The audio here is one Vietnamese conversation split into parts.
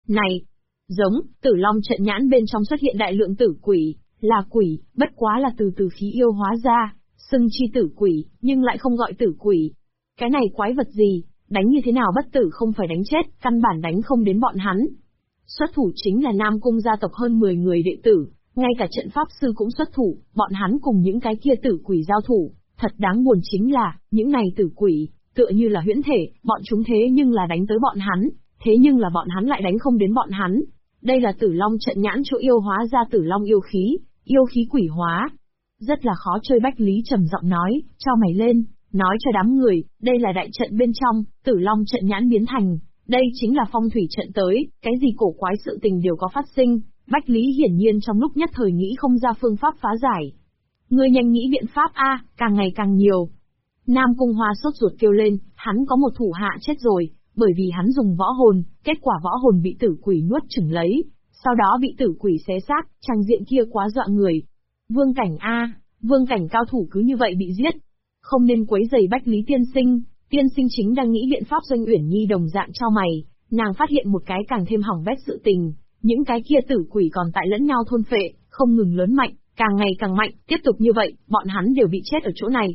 Này! Giống, Tử Long trận nhãn bên trong xuất hiện đại lượng tử quỷ, là quỷ, bất quá là từ khí yêu hóa ra, xưng chi tử quỷ, nhưng lại không gọi tử quỷ. Cái này quái vật gì, đánh như thế nào bất tử không phải đánh chết, căn bản đánh không đến bọn hắn. Xuất thủ chính là Nam Cung gia tộc hơn 10 người đệ tử, ngay cả trận pháp sư cũng xuất thủ, bọn hắn cùng những cái kia tử quỷ giao thủ. Thật đáng buồn chính là, những này tử quỷ, tựa như là huyễn thể, bọn chúng thế nhưng là đánh tới bọn hắn, thế nhưng là bọn hắn lại đánh không đến bọn hắn. Đây là Tử Long trận nhãn chỗ yêu hóa ra Tử Long yêu khí quỷ hóa. Rất là khó chơi. Bách Lý trầm giọng nói, chau mày lên, nói cho đám người, đây là đại trận bên trong, Tử Long trận nhãn biến thành, đây chính là phong thủy trận tới, cái gì cổ quái sự tình đều có phát sinh. Bách Lý hiển nhiên trong lúc nhất thời nghĩ không ra phương pháp phá giải. Ngươi nhanh nghĩ biện pháp a, càng ngày càng nhiều. Nam Cung Hoa sốt ruột kêu lên, hắn có một thủ hạ chết rồi, bởi vì hắn dùng võ hồn, kết quả võ hồn bị tử quỷ nuốt chửng lấy, sau đó bị tử quỷ xé xác, trang diện kia quá dọa người. Vương cảnh a, vương cảnh cao thủ cứ như vậy bị giết. Không nên quấy rầy Bách Lý tiên sinh chính đang nghĩ biện pháp. Doanh Uyển Nhi đồng dạng chau mày, nàng phát hiện một cái càng thêm hỏng bét sự tình, những cái kia tử quỷ còn tại lẫn nhau thôn phệ, không ngừng lớn mạnh, càng ngày càng mạnh, tiếp tục như vậy, bọn hắn đều bị chết ở chỗ này.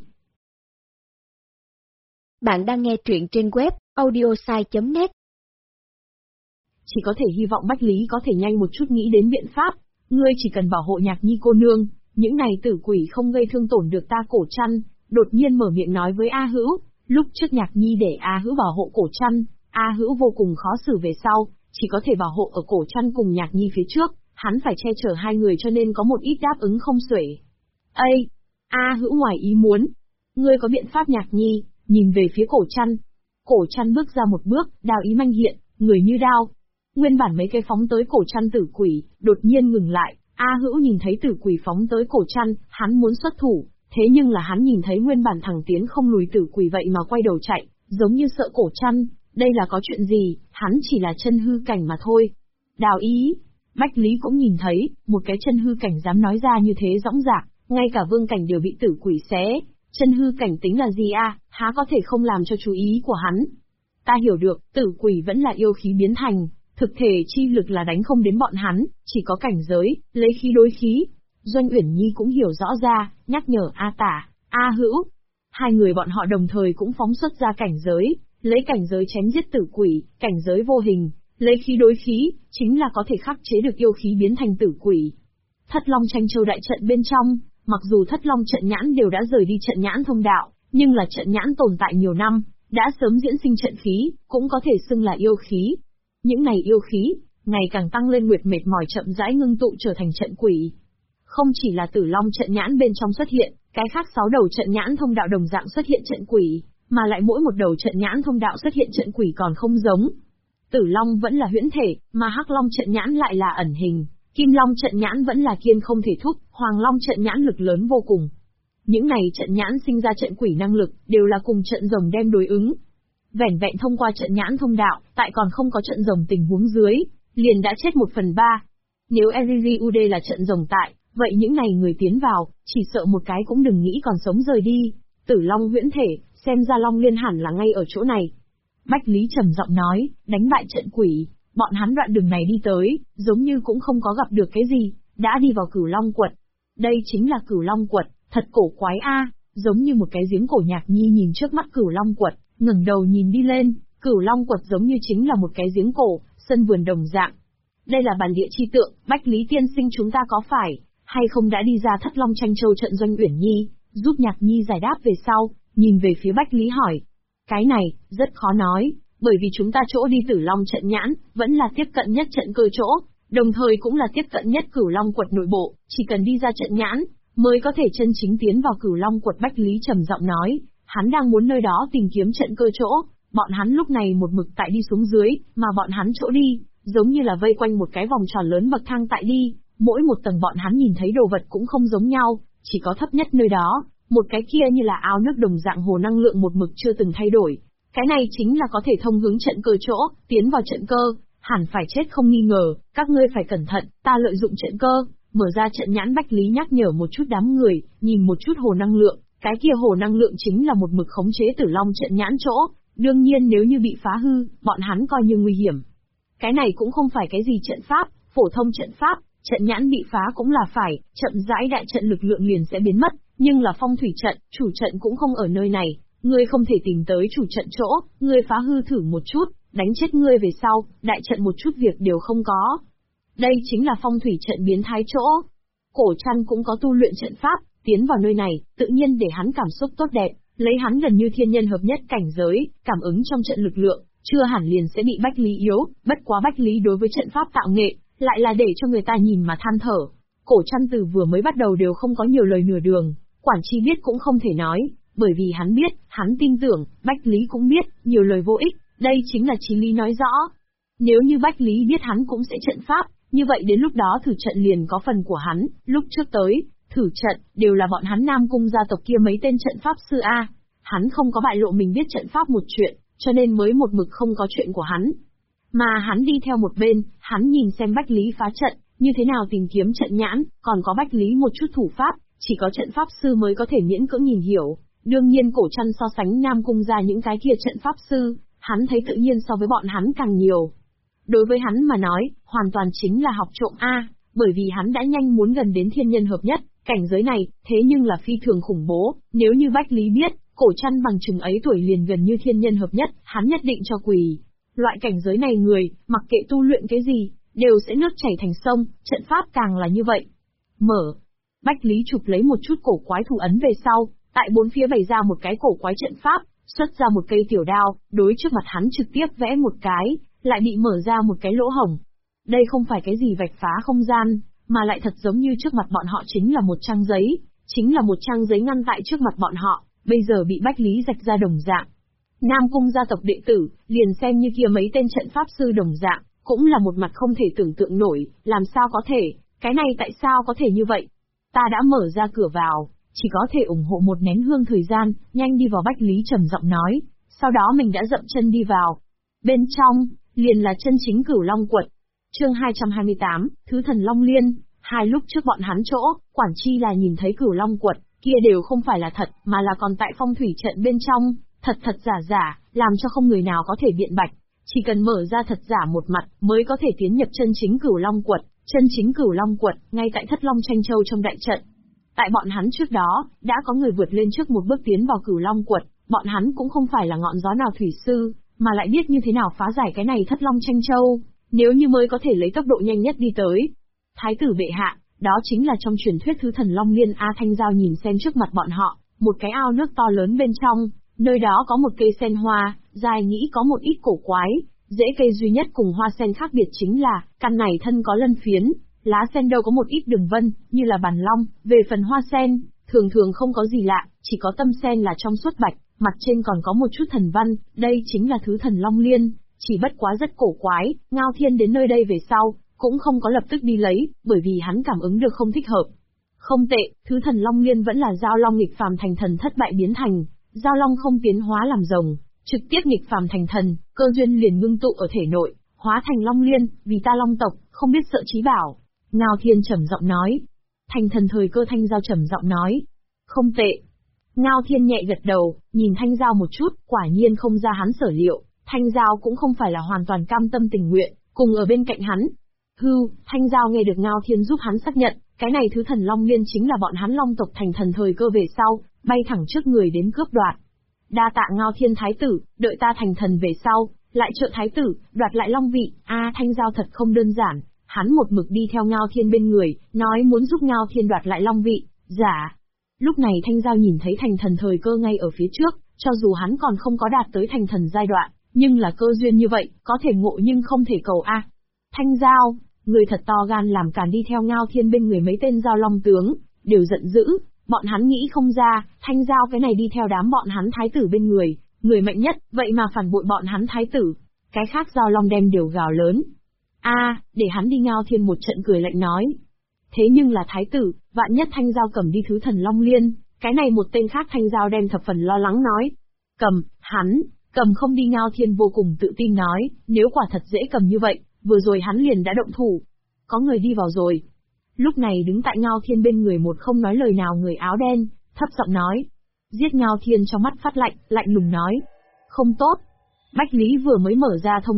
Bạn đang nghe truyện trên web audiosai.net. Chỉ có thể hy vọng Bách Lý có thể nhanh một chút nghĩ đến biện pháp, ngươi chỉ cần bảo hộ Nhạc Nhi cô nương, những này tử quỷ không gây thương tổn được ta. Cổ Trăn đột nhiên mở miệng nói với A Hữu, lúc trước Nhạc Nhi để A Hữu bảo hộ Cổ Trăn, A Hữu vô cùng khó xử, về sau, chỉ có thể bảo hộ ở Cổ Trăn cùng Nhạc Nhi phía trước, hắn phải che chở hai người cho nên có một ít đáp ứng không xuể. Ây! A Hữu ngoài ý muốn. Ngươi có biện pháp? Nhạc Nhi nhìn về phía Cổ Trăn. Cổ Trăn bước ra một bước, đao ý manh hiện, người như đao. Nguyên bản mấy cái phóng tới Cổ Trăn tử quỷ, đột nhiên ngừng lại. A Hữu nhìn thấy tử quỷ phóng tới Cổ Trăn, hắn muốn xuất thủ, thế nhưng là hắn nhìn thấy nguyên bản thẳng tiến không lùi tử quỷ vậy mà quay đầu chạy, giống như sợ Cổ Trăn. Đây là có chuyện gì? Hắn chỉ là chân hư cảnh mà thôi. Đào ý. Bách Lý cũng nhìn thấy, một cái chân hư cảnh dám nói ra như thế dõng dạc, ngay cả vương cảnh đều bị tử quỷ xé. Chân hư cảnh tính là gì a? Há có thể không làm cho chú ý của hắn. Ta hiểu được, tử quỷ vẫn là yêu khí biến thành, thực thể chi lực là đánh không đến bọn hắn, chỉ có cảnh giới, lấy khí đối khí. Doanh Uyển Nhi cũng hiểu rõ ra, nhắc nhở A Tả, A Hữu. Hai người bọn họ đồng thời cũng phóng xuất ra cảnh giới, lấy cảnh giới chém giết tử quỷ, cảnh giới vô hình, lấy khí đối khí, chính là có thể khắc chế được yêu khí biến thành tử quỷ. Thất Long Tranh Châu đại trận bên trong, mặc dù Thất Long trận nhãn đều đã rời đi trận nhãn thông đạo, nhưng là trận nhãn tồn tại nhiều năm, đã sớm diễn sinh trận khí, cũng có thể xưng là yêu khí. Những này yêu khí, ngày càng tăng lên, nguyệt mệt mỏi chậm rãi ngưng tụ trở thành trận quỷ. Không chỉ là Tử Long trận nhãn bên trong xuất hiện, cái khác 6 đầu trận nhãn thông đạo đồng dạng xuất hiện trận quỷ, mà lại mỗi một đầu trận nhãn thông đạo xuất hiện trận quỷ còn không giống. Tử Long vẫn là huyễn thể, mà Hắc Long trận nhãn lại là ẩn hình, Kim Long trận nhãn vẫn là kiên không thể thúc, Hoàng Long trận nhãn lực lớn vô cùng. Những này trận nhãn sinh ra trận quỷ năng lực, đều là cùng trận rồng đem đối ứng. Vẻn vẹn thông qua trận nhãn thông đạo, tại còn không có trận rồng tình huống dưới, liền đã chết 1/3. Nếu Eririude là trận rồng tại, vậy những này người tiến vào, chỉ sợ một cái cũng đừng nghĩ còn sống rời đi. Tử Long huyễn thể, xem ra Long Liên hẳn là ngay ở chỗ này. Bách Lý trầm giọng nói, đánh bại trận quỷ, bọn hắn đoạn đường này đi tới, giống như cũng không có gặp được cái gì, đã đi vào Cửu Long quật. Đây chính là Cửu Long quật, thật cổ quái a, giống như một cái giếng cổ. Nhạc Nhi nhìn trước mắt Cửu Long quật, ngẩng đầu nhìn đi lên, Cửu Long quật giống như chính là một cái giếng cổ, sân vườn đồng dạng. Đây là bản địa chi tượng, Bách Lý tiên sinh chúng ta có phải hay không đã đi ra Thất Long Tranh Châu trận? Doanh Uyển Nhi giúp Nhạc Nhi giải đáp về sau, nhìn về phía Bách Lý hỏi. Cái này, rất khó nói, bởi vì chúng ta chỗ đi Tử Long trận nhãn, vẫn là tiếp cận nhất trận cơ chỗ, đồng thời cũng là tiếp cận nhất Cửu Long quật nội bộ, chỉ cần đi ra trận nhãn, mới có thể chân chính tiến vào Cửu Long quật. Bách Lý trầm giọng nói, hắn đang muốn nơi đó tìm kiếm trận cơ chỗ, bọn hắn lúc này một mực tại đi xuống dưới, mà bọn hắn chỗ đi, giống như là vây quanh một cái vòng tròn lớn bậc thang tại đi, mỗi một tầng bọn hắn nhìn thấy đồ vật cũng không giống nhau, chỉ có thấp nhất nơi đó, một cái kia như là ao nước đồng dạng hồ năng lượng một mực chưa từng thay đổi. Cái này chính là có thể thông hướng trận cơ chỗ, tiến vào trận cơ, hẳn phải chết không nghi ngờ, các ngươi phải cẩn thận, ta lợi dụng trận cơ, mở ra trận nhãn. Bách Lý nhắc nhở một chút đám người, nhìn một chút hồ năng lượng, cái kia hồ năng lượng chính là một mực khống chế Tử Long trận nhãn chỗ, đương nhiên nếu như bị phá hư, bọn hắn coi như nguy hiểm. Cái này cũng không phải cái gì trận pháp, phổ thông trận pháp, trận nhãn bị phá cũng là phải, chậm rãi đại trận lực lượng liền sẽ biến mất, nhưng là phong thủy trận, chủ trận cũng không ở nơi này, ngươi không thể tìm tới chủ trận chỗ, ngươi phá hư thử một chút, đánh chết ngươi về sau, đại trận một chút việc đều không có. Đây chính là phong thủy trận biến thái chỗ. Cổ Trăn cũng có tu luyện trận pháp, tiến vào nơi này, tự nhiên để hắn cảm xúc tốt đẹp, lấy hắn gần như thiên nhân hợp nhất cảnh giới, cảm ứng trong trận lực lượng, chưa hẳn liền sẽ bị Bách Lý yếu, bất quá Bách Lý đối với trận pháp tạo nghệ, lại là để cho người ta nhìn mà than thở. Cổ Trăn từ vừa mới bắt đầu đều không có nhiều lời nửa đường, quản chi biết cũng không thể nói, bởi vì hắn biết, hắn tin tưởng, Bách Lý cũng biết, nhiều lời vô ích, đây chính là chí lý nói rõ. Nếu như Bách Lý biết hắn cũng sẽ trận pháp, như vậy đến lúc đó thử trận liền có phần của hắn, lúc trước tới, thử trận, đều là bọn hắn Nam Cung gia tộc kia mấy tên trận pháp sư A. Hắn không có bại lộ mình biết trận pháp một chuyện, cho nên mới một mực không có chuyện của hắn. Mà hắn đi theo một bên, hắn nhìn xem Bách Lý phá trận, như thế nào tìm kiếm trận nhãn, còn có Bách Lý một chút thủ pháp, chỉ có trận pháp sư mới có thể miễn cưỡng nhìn hiểu. Đương nhiên Cổ Trăn so sánh Nam Cung ra những cái kia trận pháp sư, hắn thấy tự nhiên so với bọn hắn càng nhiều. Đối với hắn mà nói, hoàn toàn chính là học trộm A, bởi vì hắn đã nhanh muốn gần đến thiên nhân hợp nhất, cảnh giới này, thế nhưng là phi thường khủng bố, nếu như Bách Lý biết, Cổ Trăn bằng chừng ấy tuổi liền gần như thiên nhân hợp nhất, hắn nhất định cho quỳ. Loại cảnh giới này người, mặc kệ tu luyện cái gì, đều sẽ nước chảy thành sông, trận pháp càng là như vậy. Mở. Bách Lý chụp lấy một chút cổ quái thủ ấn về sau, tại bốn phía bày ra một cái cổ quái trận pháp, xuất ra một cây tiểu đao, đối trước mặt hắn trực tiếp vẽ một cái, lại bị mở ra một cái lỗ hổng. Đây không phải cái gì vạch phá không gian, mà lại thật giống như trước mặt bọn họ chính là một trang giấy, chính là một trang giấy ngăn tại trước mặt bọn họ, bây giờ bị Bách Lý rạch ra đồng dạng. Nam Cung gia tộc đệ tử, liền xem như kia mấy tên trận pháp sư đồng dạng, cũng là một mặt không thể tưởng tượng nổi, làm sao có thể, cái này tại sao có thể như vậy? Ta đã mở ra cửa vào, chỉ có thể ủng hộ một nén hương thời gian, nhanh đi vào, Bách Lý trầm giọng nói, sau đó mình đã dậm chân đi vào. Bên trong, liền là chân chính Cửu Long quật. Chương 228, Thứ Thần Long Liên. Hai lúc trước bọn hắn chỗ, quản chi là nhìn thấy Cửu Long quật, kia đều không phải là thật, mà là còn tại phong thủy trận bên trong, thật thật giả giả, làm cho không người nào có thể biện bạch. Chỉ cần mở ra thật giả một mặt, mới có thể tiến nhập chân chính Cửu Long quật. Chân chính Cửu Long quật, ngay tại Thất Long Tranh Châu trong đại trận. Tại bọn hắn trước đó, đã có người vượt lên trước một bước tiến vào Cửu Long quật, bọn hắn cũng không phải là ngọn gió nào thủy sư, mà lại biết như thế nào phá giải cái này Thất Long Tranh Châu, nếu như mới có thể lấy tốc độ nhanh nhất đi tới. Thái tử bệ hạ, đó chính là trong truyền thuyết Thứ Thần Long Liên A. Thanh Giao nhìn xem trước mặt bọn họ, một cái ao nước to lớn bên trong, nơi đó có một cây sen hoa, dài nghĩ có một ít cổ quái, rễ cây duy nhất cùng hoa sen khác biệt chính là, căn này thân có lân phiến, lá sen đâu có một ít đường vân, như là bàn long, về phần hoa sen, thường thường không có gì lạ, chỉ có tâm sen là trong suốt bạch, mặt trên còn có một chút thần văn, đây chính là Thứ Thần Long Liên, chỉ bất quá rất cổ quái, Ngao Thiên đến nơi đây về sau, cũng không có lập tức đi lấy, bởi vì hắn cảm ứng được không thích hợp. Không tệ, Thứ Thần Long Liên vẫn là Giao Long nghịch phàm thành thần thất bại biến thành, Giao Long không tiến hóa làm rồng, trực tiếp nghịch phàm thành thần, cơ duyên liền ngưng tụ ở thể nội, hóa thành Long Liên, vì ta Long tộc, không biết sợ chí bảo. Ngao Thiên trầm giọng nói. Thành thần thời cơ Thanh Giao trầm giọng nói. Không tệ. Ngao Thiên nhẹ gật đầu, nhìn Thanh Giao một chút, quả nhiên không ra hắn sở liệu, Thanh Giao cũng không phải là hoàn toàn cam tâm tình nguyện, cùng ở bên cạnh hắn. Thanh Giao nghe được Ngao Thiên giúp hắn xác nhận, cái này Thứ Thần Long Liên chính là bọn hắn Long tộc thành thần thời cơ về sau, bay thẳng trước người đến cướp đoạt. Đa tạ Ngao Thiên thái tử, đợi ta thành thần về sau, lại trợ thái tử, đoạt lại Long vị. Thanh Giao thật không đơn giản, hắn một mực đi theo Ngao Thiên bên người, nói muốn giúp Ngao Thiên đoạt lại Long vị, giả. Lúc này Thanh Giao nhìn thấy thành thần thời cơ ngay ở phía trước, cho dù hắn còn không có đạt tới thành thần giai đoạn, nhưng là cơ duyên như vậy, có thể ngộ nhưng không thể cầu a. Thanh Giao, người thật to gan làm càn đi theo Ngao Thiên bên người mấy tên Giao Long tướng, đều giận dữ, bọn hắn nghĩ không ra, Thanh Giao cái này đi theo đám bọn hắn thái tử bên người, người mạnh nhất, vậy mà phản bội bọn hắn thái tử. Cái khác Giao Long đem đều gào lớn. Để hắn đi. Ngao Thiên một trận cười lạnh nói. Thế nhưng là thái tử, vạn nhất Thanh Giao cầm đi Thứ Thần Long Liên, cái này một tên khác Thanh Giao đem thập phần lo lắng nói. Cầm không đi. Ngao Thiên vô cùng tự tin nói, nếu quả thật dễ cầm như vậy, vừa rồi hắn liền đã động thủ. Có người đi vào rồi. Lúc này đứng tại Ngao Thiên bên người một không nói lời nào người áo đen, thấp giọng nói. Giết. Ngao Thiên trong mắt phát lạnh, lạnh lùng nói. Không tốt. Bách Lý vừa mới mở ra thông đạo,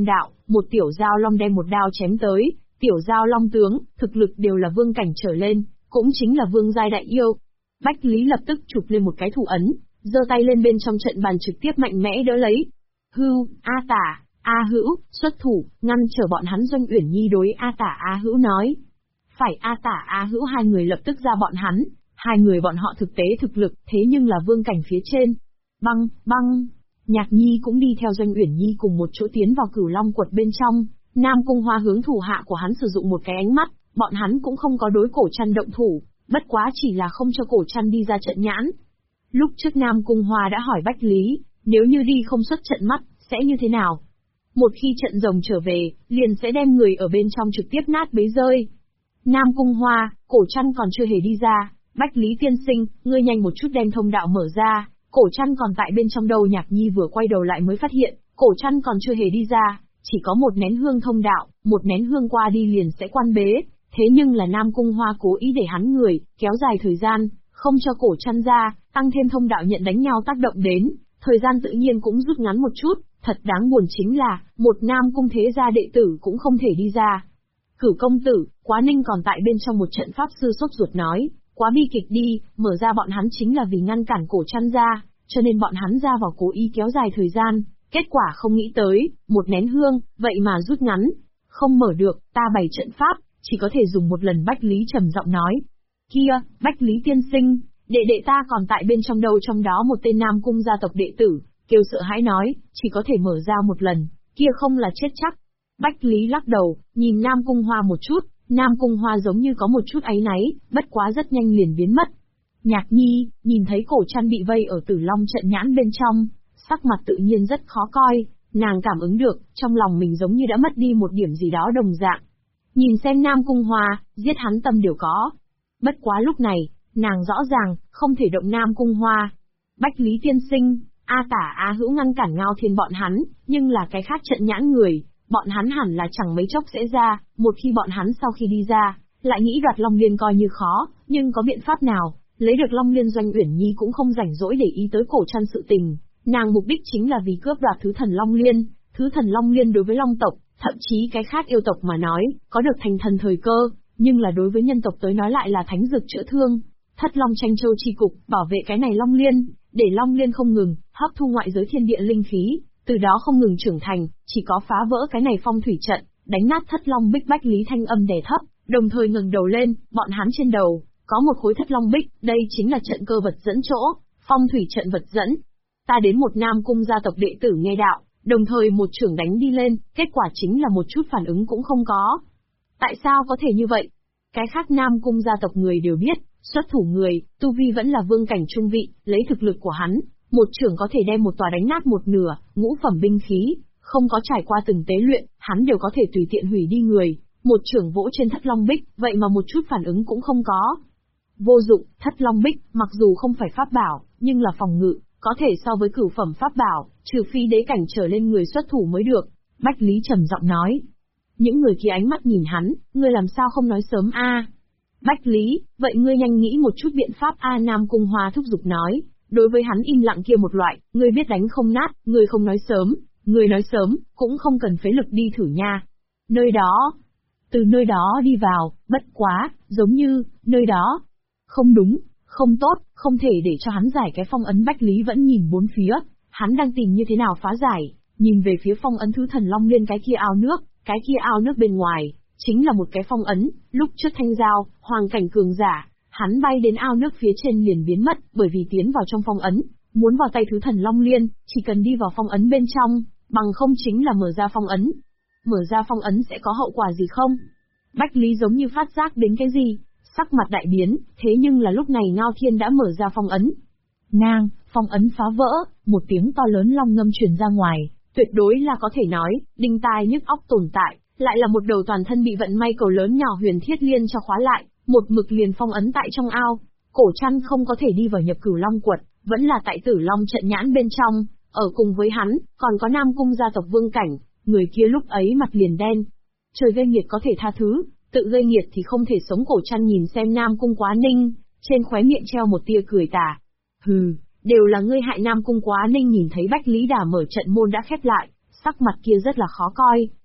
một tiểu giao long đem một đao chém tới, tiểu giao long tướng, thực lực đều là vương cảnh trở lên, cũng chính là vương giai đại yêu. Bách Lý lập tức chụp lên một cái thủ ấn, giơ tay lên bên trong trận bàn trực tiếp mạnh mẽ đỡ lấy. Hưu, A Tả, A Hữu, xuất thủ, ngăn trở bọn hắn. Doanh Uyển Nhi đối A Tả A Hữu nói. Phải. A Tả A Hữu hai người lập tức ra bọn hắn, hai người bọn họ thực tế thực lực, thế nhưng là vương cảnh phía trên. Băng, băng. Nhạc Nhi cũng đi theo Doanh Uyển Nhi cùng một chỗ tiến vào Cửu Long quật bên trong. Nam Cung Hoa hướng thủ hạ của hắn sử dụng một cái ánh mắt, bọn hắn cũng không có đối Cổ Trăn động thủ, bất quá chỉ là không cho Cổ Trăn đi ra trận nhãn. Lúc trước Nam Cung Hoa đã hỏi Bách Lý, nếu như đi không xuất trận mắt, sẽ như thế nào? Một khi trận rồng trở về, liền sẽ đem người ở bên trong trực tiếp nát bấy rơi. Nam Cung Hoa, Cổ Trăn còn chưa hề đi ra, Bách Lý tiên sinh, ngươi nhanh một chút đem thông đạo mở ra, Cổ Trăn còn tại bên trong đâu. Nhạc Nhi vừa quay đầu lại mới phát hiện, Cổ Trăn còn chưa hề đi ra, chỉ có một nén hương thông đạo, một nén hương qua đi liền sẽ quan bế, thế nhưng là Nam Cung Hoa cố ý để hắn người, kéo dài thời gian, không cho Cổ Trăn ra, tăng thêm thông đạo nhận đánh nhau tác động đến, thời gian tự nhiên cũng rút ngắn một chút, thật đáng buồn chính là, một Nam Cung thế gia đệ tử cũng không thể đi ra. Cửu công tử, Quá Ninh còn tại bên trong một trận pháp sư sốt ruột nói, quá bi kịch đi, mở ra bọn hắn chính là vì ngăn cản Cổ Trăn ra, cho nên bọn hắn ra vào cố ý kéo dài thời gian, kết quả không nghĩ tới, một nén hương, vậy mà rút ngắn. Không mở được, ta bày trận pháp, chỉ có thể dùng một lần. Bách Lý trầm giọng nói. Kia, Bách Lý tiên sinh, đệ đệ ta còn tại bên trong đâu. Trong đó một tên Nam Cung gia tộc đệ tử, kêu sợ hãi nói, chỉ có thể mở ra một lần, kia không là chết chắc. Bách Lý lắc đầu, nhìn Nam Cung Hoa một chút, Nam Cung Hoa giống như có một chút áy náy, bất quá rất nhanh liền biến mất. Nhạc Nhi, nhìn thấy Cổ Trăn bị vây ở Tử Long trận nhãn bên trong, sắc mặt tự nhiên rất khó coi, nàng cảm ứng được, trong lòng mình giống như đã mất đi một điểm gì đó đồng dạng. Nhìn xem Nam Cung Hoa, giết hắn tâm đều có. Bất quá lúc này, nàng rõ ràng, không thể động Nam Cung Hoa. Bách Lý tiên sinh, A Tả A Hữu ngăn cản Ngao Thiên bọn hắn, nhưng là cái khác trận nhãn người, bọn hắn hẳn là chẳng mấy chốc sẽ ra, một khi bọn hắn sau khi đi ra, lại nghĩ đoạt Long Liên coi như khó, nhưng có biện pháp nào, lấy được Long Liên. Doanh Uyển Nhi cũng không rảnh rỗi để ý tới Cổ Trăn sự tình, nàng mục đích chính là vì cướp đoạt thứ thần Long Liên. Thứ thần Long Liên đối với Long tộc, thậm chí cái khác yêu tộc mà nói, có được thành thần thời cơ, nhưng là đối với nhân tộc tới nói lại là thánh dược chữa thương. Thất Long tranh châu chi cục, bảo vệ cái này Long Liên, để Long Liên không ngừng hấp thu ngoại giới thiên địa linh khí, từ đó không ngừng trưởng thành, chỉ có phá vỡ cái này phong thủy trận, đánh nát Thất Long bích. Bách Lý thanh âm đè thấp, đồng thời ngẩng đầu lên, bọn hắn trên đầu có một khối Thất Long bích, đây chính là trận cơ vật dẫn chỗ, phong thủy trận vật dẫn. Ta đến một Nam Cung gia tộc đệ tử nghe đạo, đồng thời một trưởng đánh đi lên, kết quả chính là một chút phản ứng cũng không có. Tại sao có thể như vậy? Cái khác Nam Cung gia tộc người đều biết, xuất thủ người, tu vi vẫn là vương cảnh trung vị, lấy thực lực của hắn, một trưởng có thể đem một tòa đánh nát một nửa, ngũ phẩm binh khí, không có trải qua từng tế luyện, hắn đều có thể tùy tiện hủy đi người, một trưởng vỗ trên Thất Long bích, vậy mà một chút phản ứng cũng không có. Vô dụng, Thất Long bích, mặc dù không phải pháp bảo, nhưng là phòng ngự, có thể so với cửu phẩm pháp bảo, trừ phi đế cảnh trở lên người xuất thủ mới được. Bách Lý trầm giọng nói. Những người kia ánh mắt nhìn hắn, ngươi làm sao không nói sớm a? Bách Lý, vậy ngươi nhanh nghĩ một chút biện pháp a. Nam Cung Hoa thúc giục nói, đối với hắn im lặng kia một loại, ngươi biết đánh không nát, ngươi không nói sớm, ngươi nói sớm, cũng không cần phế lực đi thử nha. Nơi đó, từ nơi đó đi vào, bất quá, giống như, nơi đó. Không đúng, không tốt, không thể để cho hắn giải cái phong ấn. Bách Lý vẫn nhìn bốn phía, hắn đang tìm như thế nào phá giải, nhìn về phía phong ấn thứ thần Long Liên cái kia ao nước, cái kia ao nước bên ngoài, chính là một cái phong ấn, lúc trước Thanh Giao, hoàng cảnh cường giả, hắn bay đến ao nước phía trên liền biến mất, bởi vì tiến vào trong phong ấn, muốn vào tay thứ thần Long Liên, chỉ cần đi vào phong ấn bên trong, bằng không chính là mở ra phong ấn. Mở ra phong ấn sẽ có hậu quả gì không? Bách Lý giống như phát giác đến cái gì, sắc mặt đại biến, thế nhưng là lúc này Ngao Thiên đã mở ra phong ấn. Ngang, phong ấn phá vỡ, một tiếng to lớn long ngâm truyền ra ngoài, tuyệt đối là có thể nói, đinh tai nhức óc tồn tại, lại là một đầu toàn thân bị vận may cầu lớn nhỏ Huyền Thiết Liên cho khóa lại, một mực liền phong ấn tại trong ao. Cổ Trăn không có thể đi vào nhập Cửu Long quật, vẫn là tại Tử Long trận nhãn bên trong, ở cùng với hắn, còn có Nam Cung gia tộc vương cảnh, người kia lúc ấy mặt liền đen. Trời gây nghiệt có thể tha thứ, tự gây nghiệt thì không thể sống. Cổ Trăn nhìn xem Nam Cung Quá Ninh, trên khóe miệng treo một tia cười tà. Hừ, đều là ngươi hại. Nam Cung Quá Ninh nhìn thấy Bách Lý Đà mở trận môn đã khép lại, sắc mặt kia rất là khó coi,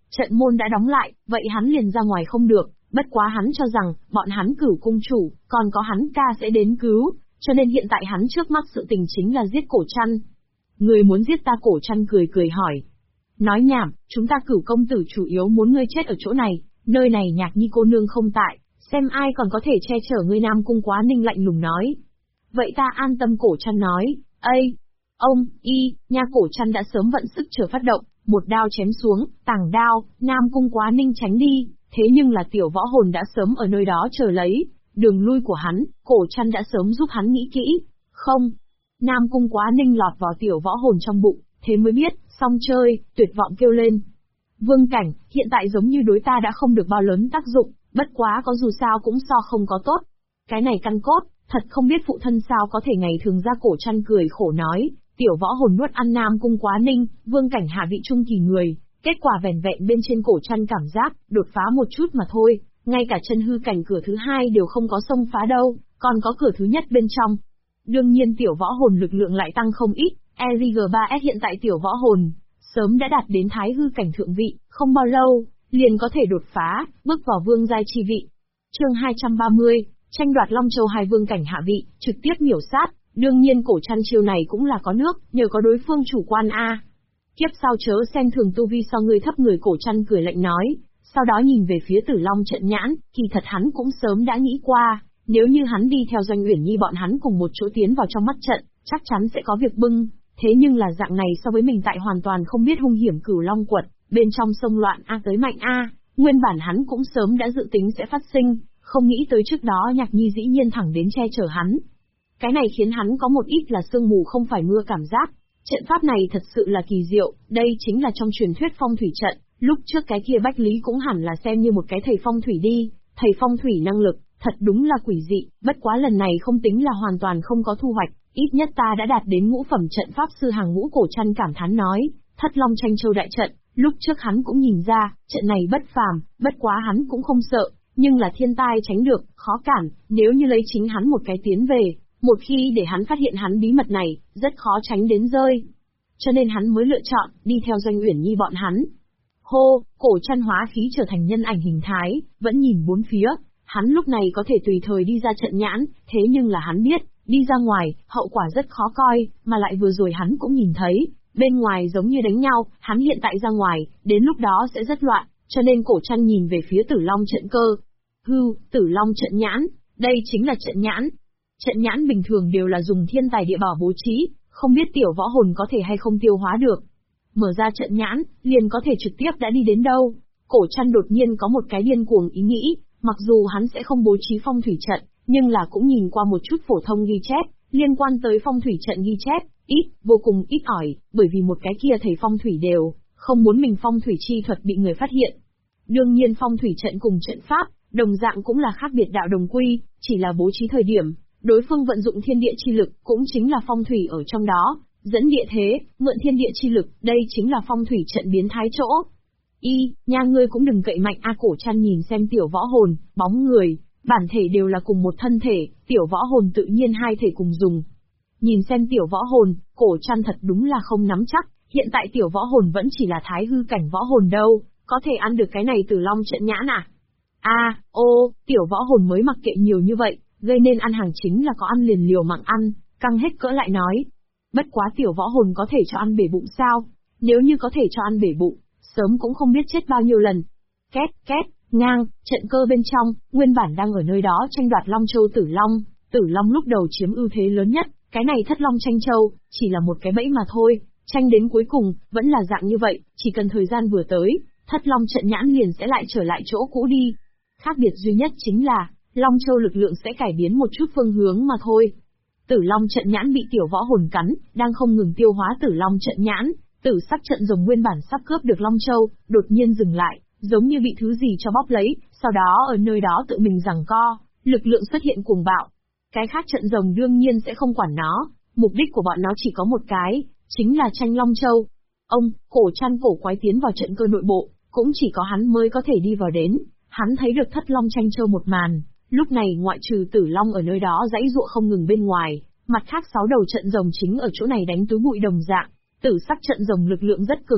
Trận môn đã đóng lại, vậy hắn liền ra ngoài không được, bất quá hắn cho rằng, bọn hắn Cửu cung chủ, còn có hắn ca sẽ đến cứu, cho nên hiện tại hắn trước mắt sự tình chính là giết Cổ Trăn. Người muốn giết ta? Cổ Trăn cười cười hỏi. Nói nhảm, chúng ta Cửu công tử chủ yếu muốn ngươi chết ở chỗ này, nơi này Nhạc Nhi cô nương không tại, xem ai còn có thể che chở ngươi. Nam Cung Quá Ninh lạnh lùng nói. Vậy ta an tâm. Cổ Trăn nói. Ây! Ông, nha! Cổ Trăn đã sớm vận sức chờ phát động, một đao chém xuống, tàng đao, Nam Cung Quá Ninh tránh đi, thế nhưng là Tiểu Võ Hồn đã sớm ở nơi đó chờ lấy, đường lui của hắn, Cổ Trăn đã sớm giúp hắn nghĩ kỹ. Không! Nam Cung Quá Ninh lọt vào Tiểu Võ Hồn trong bụng, thế mới biết, xong chơi, tuyệt vọng kêu lên. Vương Cảnh, hiện tại giống như đối ta đã không được bao lớn tác dụng, bất quá có dù sao cũng so không có tốt. Cái này căn cốt, thật không biết phụ thân sao có thể ngày thường ra. Cổ Trăn cười khổ nói, Tiểu Võ Hồn nuốt ăn Nam Cung Quá Ninh, Vương Cảnh hạ vị trung kỳ người, kết quả vẻn vẹn bên trên Cổ Trăn cảm giác, đột phá một chút mà thôi, ngay cả chân hư cảnh cửa thứ hai đều không có xông phá đâu, còn có cửa thứ nhất bên trong. Đương nhiên Tiểu Võ Hồn lực lượng lại tăng không ít, ERG3S hiện tại Tiểu Võ Hồn sớm đã đạt đến thái hư cảnh thượng vị, không bao lâu, liền có thể đột phá, bước vào vương giai chi vị. Chương 230, tranh đoạt Long Châu. Hai vương cảnh hạ vị, trực tiếp miểu sát, đương nhiên Cổ Trăn chiêu này cũng là có nước, nhờ có đối phương chủ quan a. Kiếp sau chớ xem thường tu vi so người thấp. Người Cổ Trăn cười lạnh nói, sau đó nhìn về phía Tử Long trận nhãn, kỳ thật hắn cũng sớm đã nghĩ qua, nếu như hắn đi theo Doanh Uyển Nhi bọn hắn cùng một chỗ tiến vào trong mắt trận, chắc chắn sẽ có việc bưng. Thế nhưng là dạng này so với mình tại hoàn toàn không biết hung hiểm Cửu Long quật, bên trong sông loạn a tới mạnh a, nguyên bản hắn cũng sớm đã dự tính sẽ phát sinh, không nghĩ tới trước đó Nhạc Nhi dĩ nhiên thẳng đến che chở hắn. Cái này khiến hắn có một ít là sương mù không phải mưa cảm giác. Trận pháp này thật sự là kỳ diệu, đây chính là trong truyền thuyết phong thủy trận, lúc trước cái kia Bách Lý cũng hẳn là xem như một cái thầy phong thủy đi, thầy phong thủy năng lực, thật đúng là quỷ dị, bất quá lần này không tính là hoàn toàn không có thu hoạch. Ít nhất ta đã đạt đến ngũ phẩm trận pháp sư hàng ngũ. Cổ Trăn cảm thán nói, Thất Long tranh châu đại trận, lúc trước hắn cũng nhìn ra, trận này bất phàm, bất quá hắn cũng không sợ, nhưng là thiên tai tránh được, khó cản, nếu như lấy chính hắn một cái tiến về, một khi để hắn phát hiện hắn bí mật này, rất khó tránh đến rơi. Cho nên hắn mới lựa chọn, đi theo Doanh Uyển Nhi bọn hắn. Hô, Cổ Trăn hóa khí trở thành nhân ảnh hình thái, vẫn nhìn bốn phía, hắn lúc này có thể tùy thời đi ra trận nhãn, thế nhưng là hắn biết, đi ra ngoài, hậu quả rất khó coi, mà lại vừa rồi hắn cũng nhìn thấy, bên ngoài giống như đánh nhau, hắn hiện tại ra ngoài, đến lúc đó sẽ rất loạn, cho nên Cổ Trăn nhìn về phía Tử Long trận cơ. Tử Long trận nhãn, đây chính là trận nhãn. Trận nhãn bình thường đều là dùng thiên tài địa bảo bố trí, không biết Tiểu Võ Hồn có thể hay không tiêu hóa được. Mở ra trận nhãn, liền có thể trực tiếp đã đi đến đâu. Cổ Trăn đột nhiên có một cái điên cuồng ý nghĩ, mặc dù hắn sẽ không bố trí phong thủy trận, nhưng là cũng nhìn qua một chút phổ thông ghi chép, liên quan tới phong thủy trận ghi chép, vô cùng ít ỏi, bởi vì một cái kia thầy phong thủy đều không muốn mình phong thủy chi thuật bị người phát hiện. Đương nhiên phong thủy trận cùng trận pháp, đồng dạng cũng là khác biệt đạo đồng quy, chỉ là bố trí thời điểm, đối phương vận dụng thiên địa chi lực, cũng chính là phong thủy ở trong đó, dẫn địa thế, mượn thiên địa chi lực, đây chính là phong thủy trận biến thái chỗ. Nha ngươi cũng đừng cậy mạnh a. Cổ Trăn nhìn xem Tiểu Võ Hồn, bóng người, bản thể đều là cùng một thân thể, Tiểu Võ Hồn tự nhiên hai thể cùng dùng. Nhìn xem Tiểu Võ Hồn, Cổ Trăn thật đúng là không nắm chắc, hiện tại Tiểu Võ Hồn vẫn chỉ là thái hư cảnh võ hồn đâu, có thể ăn được cái này Tử Long trận nhãn à? Tiểu Võ Hồn mới mặc kệ nhiều như vậy, gây nên ăn hàng chính là có ăn liền liều mạng ăn, căng hết cỡ lại nói. Bất quá Tiểu Võ Hồn có thể cho ăn bể bụng sao? Nếu như có thể cho ăn bể bụng, sớm cũng không biết chết bao nhiêu lần. Két, ngang, trận cơ bên trong, nguyên bản đang ở nơi đó tranh đoạt Long Châu Tử Long lúc đầu chiếm ưu thế lớn nhất, cái này Thất Long tranh châu, chỉ là một cái bẫy mà thôi, tranh đến cuối cùng, vẫn là dạng như vậy, chỉ cần thời gian vừa tới, Thất Long trận nhãn liền sẽ lại trở lại chỗ cũ đi. Khác biệt duy nhất chính là, Long Châu lực lượng sẽ cải biến một chút phương hướng mà thôi. Tử Long trận nhãn bị Tiểu Võ Hồn cắn, đang không ngừng tiêu hóa Tử Long trận nhãn, tử sắc trận rồng nguyên bản sắp cướp được Long Châu, đột nhiên dừng lại, giống như bị thứ gì cho bóp lấy, sau đó ở nơi đó tự mình giằng co, lực lượng xuất hiện cuồng bạo. Cái khác trận rồng đương nhiên sẽ không quản nó, mục đích của bọn nó chỉ có một cái, chính là tranh Long Châu. Cổ Trăn cổ quái tiến vào trận cơ nội bộ, cũng chỉ có hắn mới có thể đi vào đến, hắn thấy được Thất Long tranh châu một màn, lúc này ngoại trừ Tử Long ở nơi đó giãy giụa không ngừng bên ngoài, mặt khác 6 đầu trận rồng chính ở chỗ này đánh túi bụi đồng dạng, tử sắc trận rồng lực lượng rất cường đại,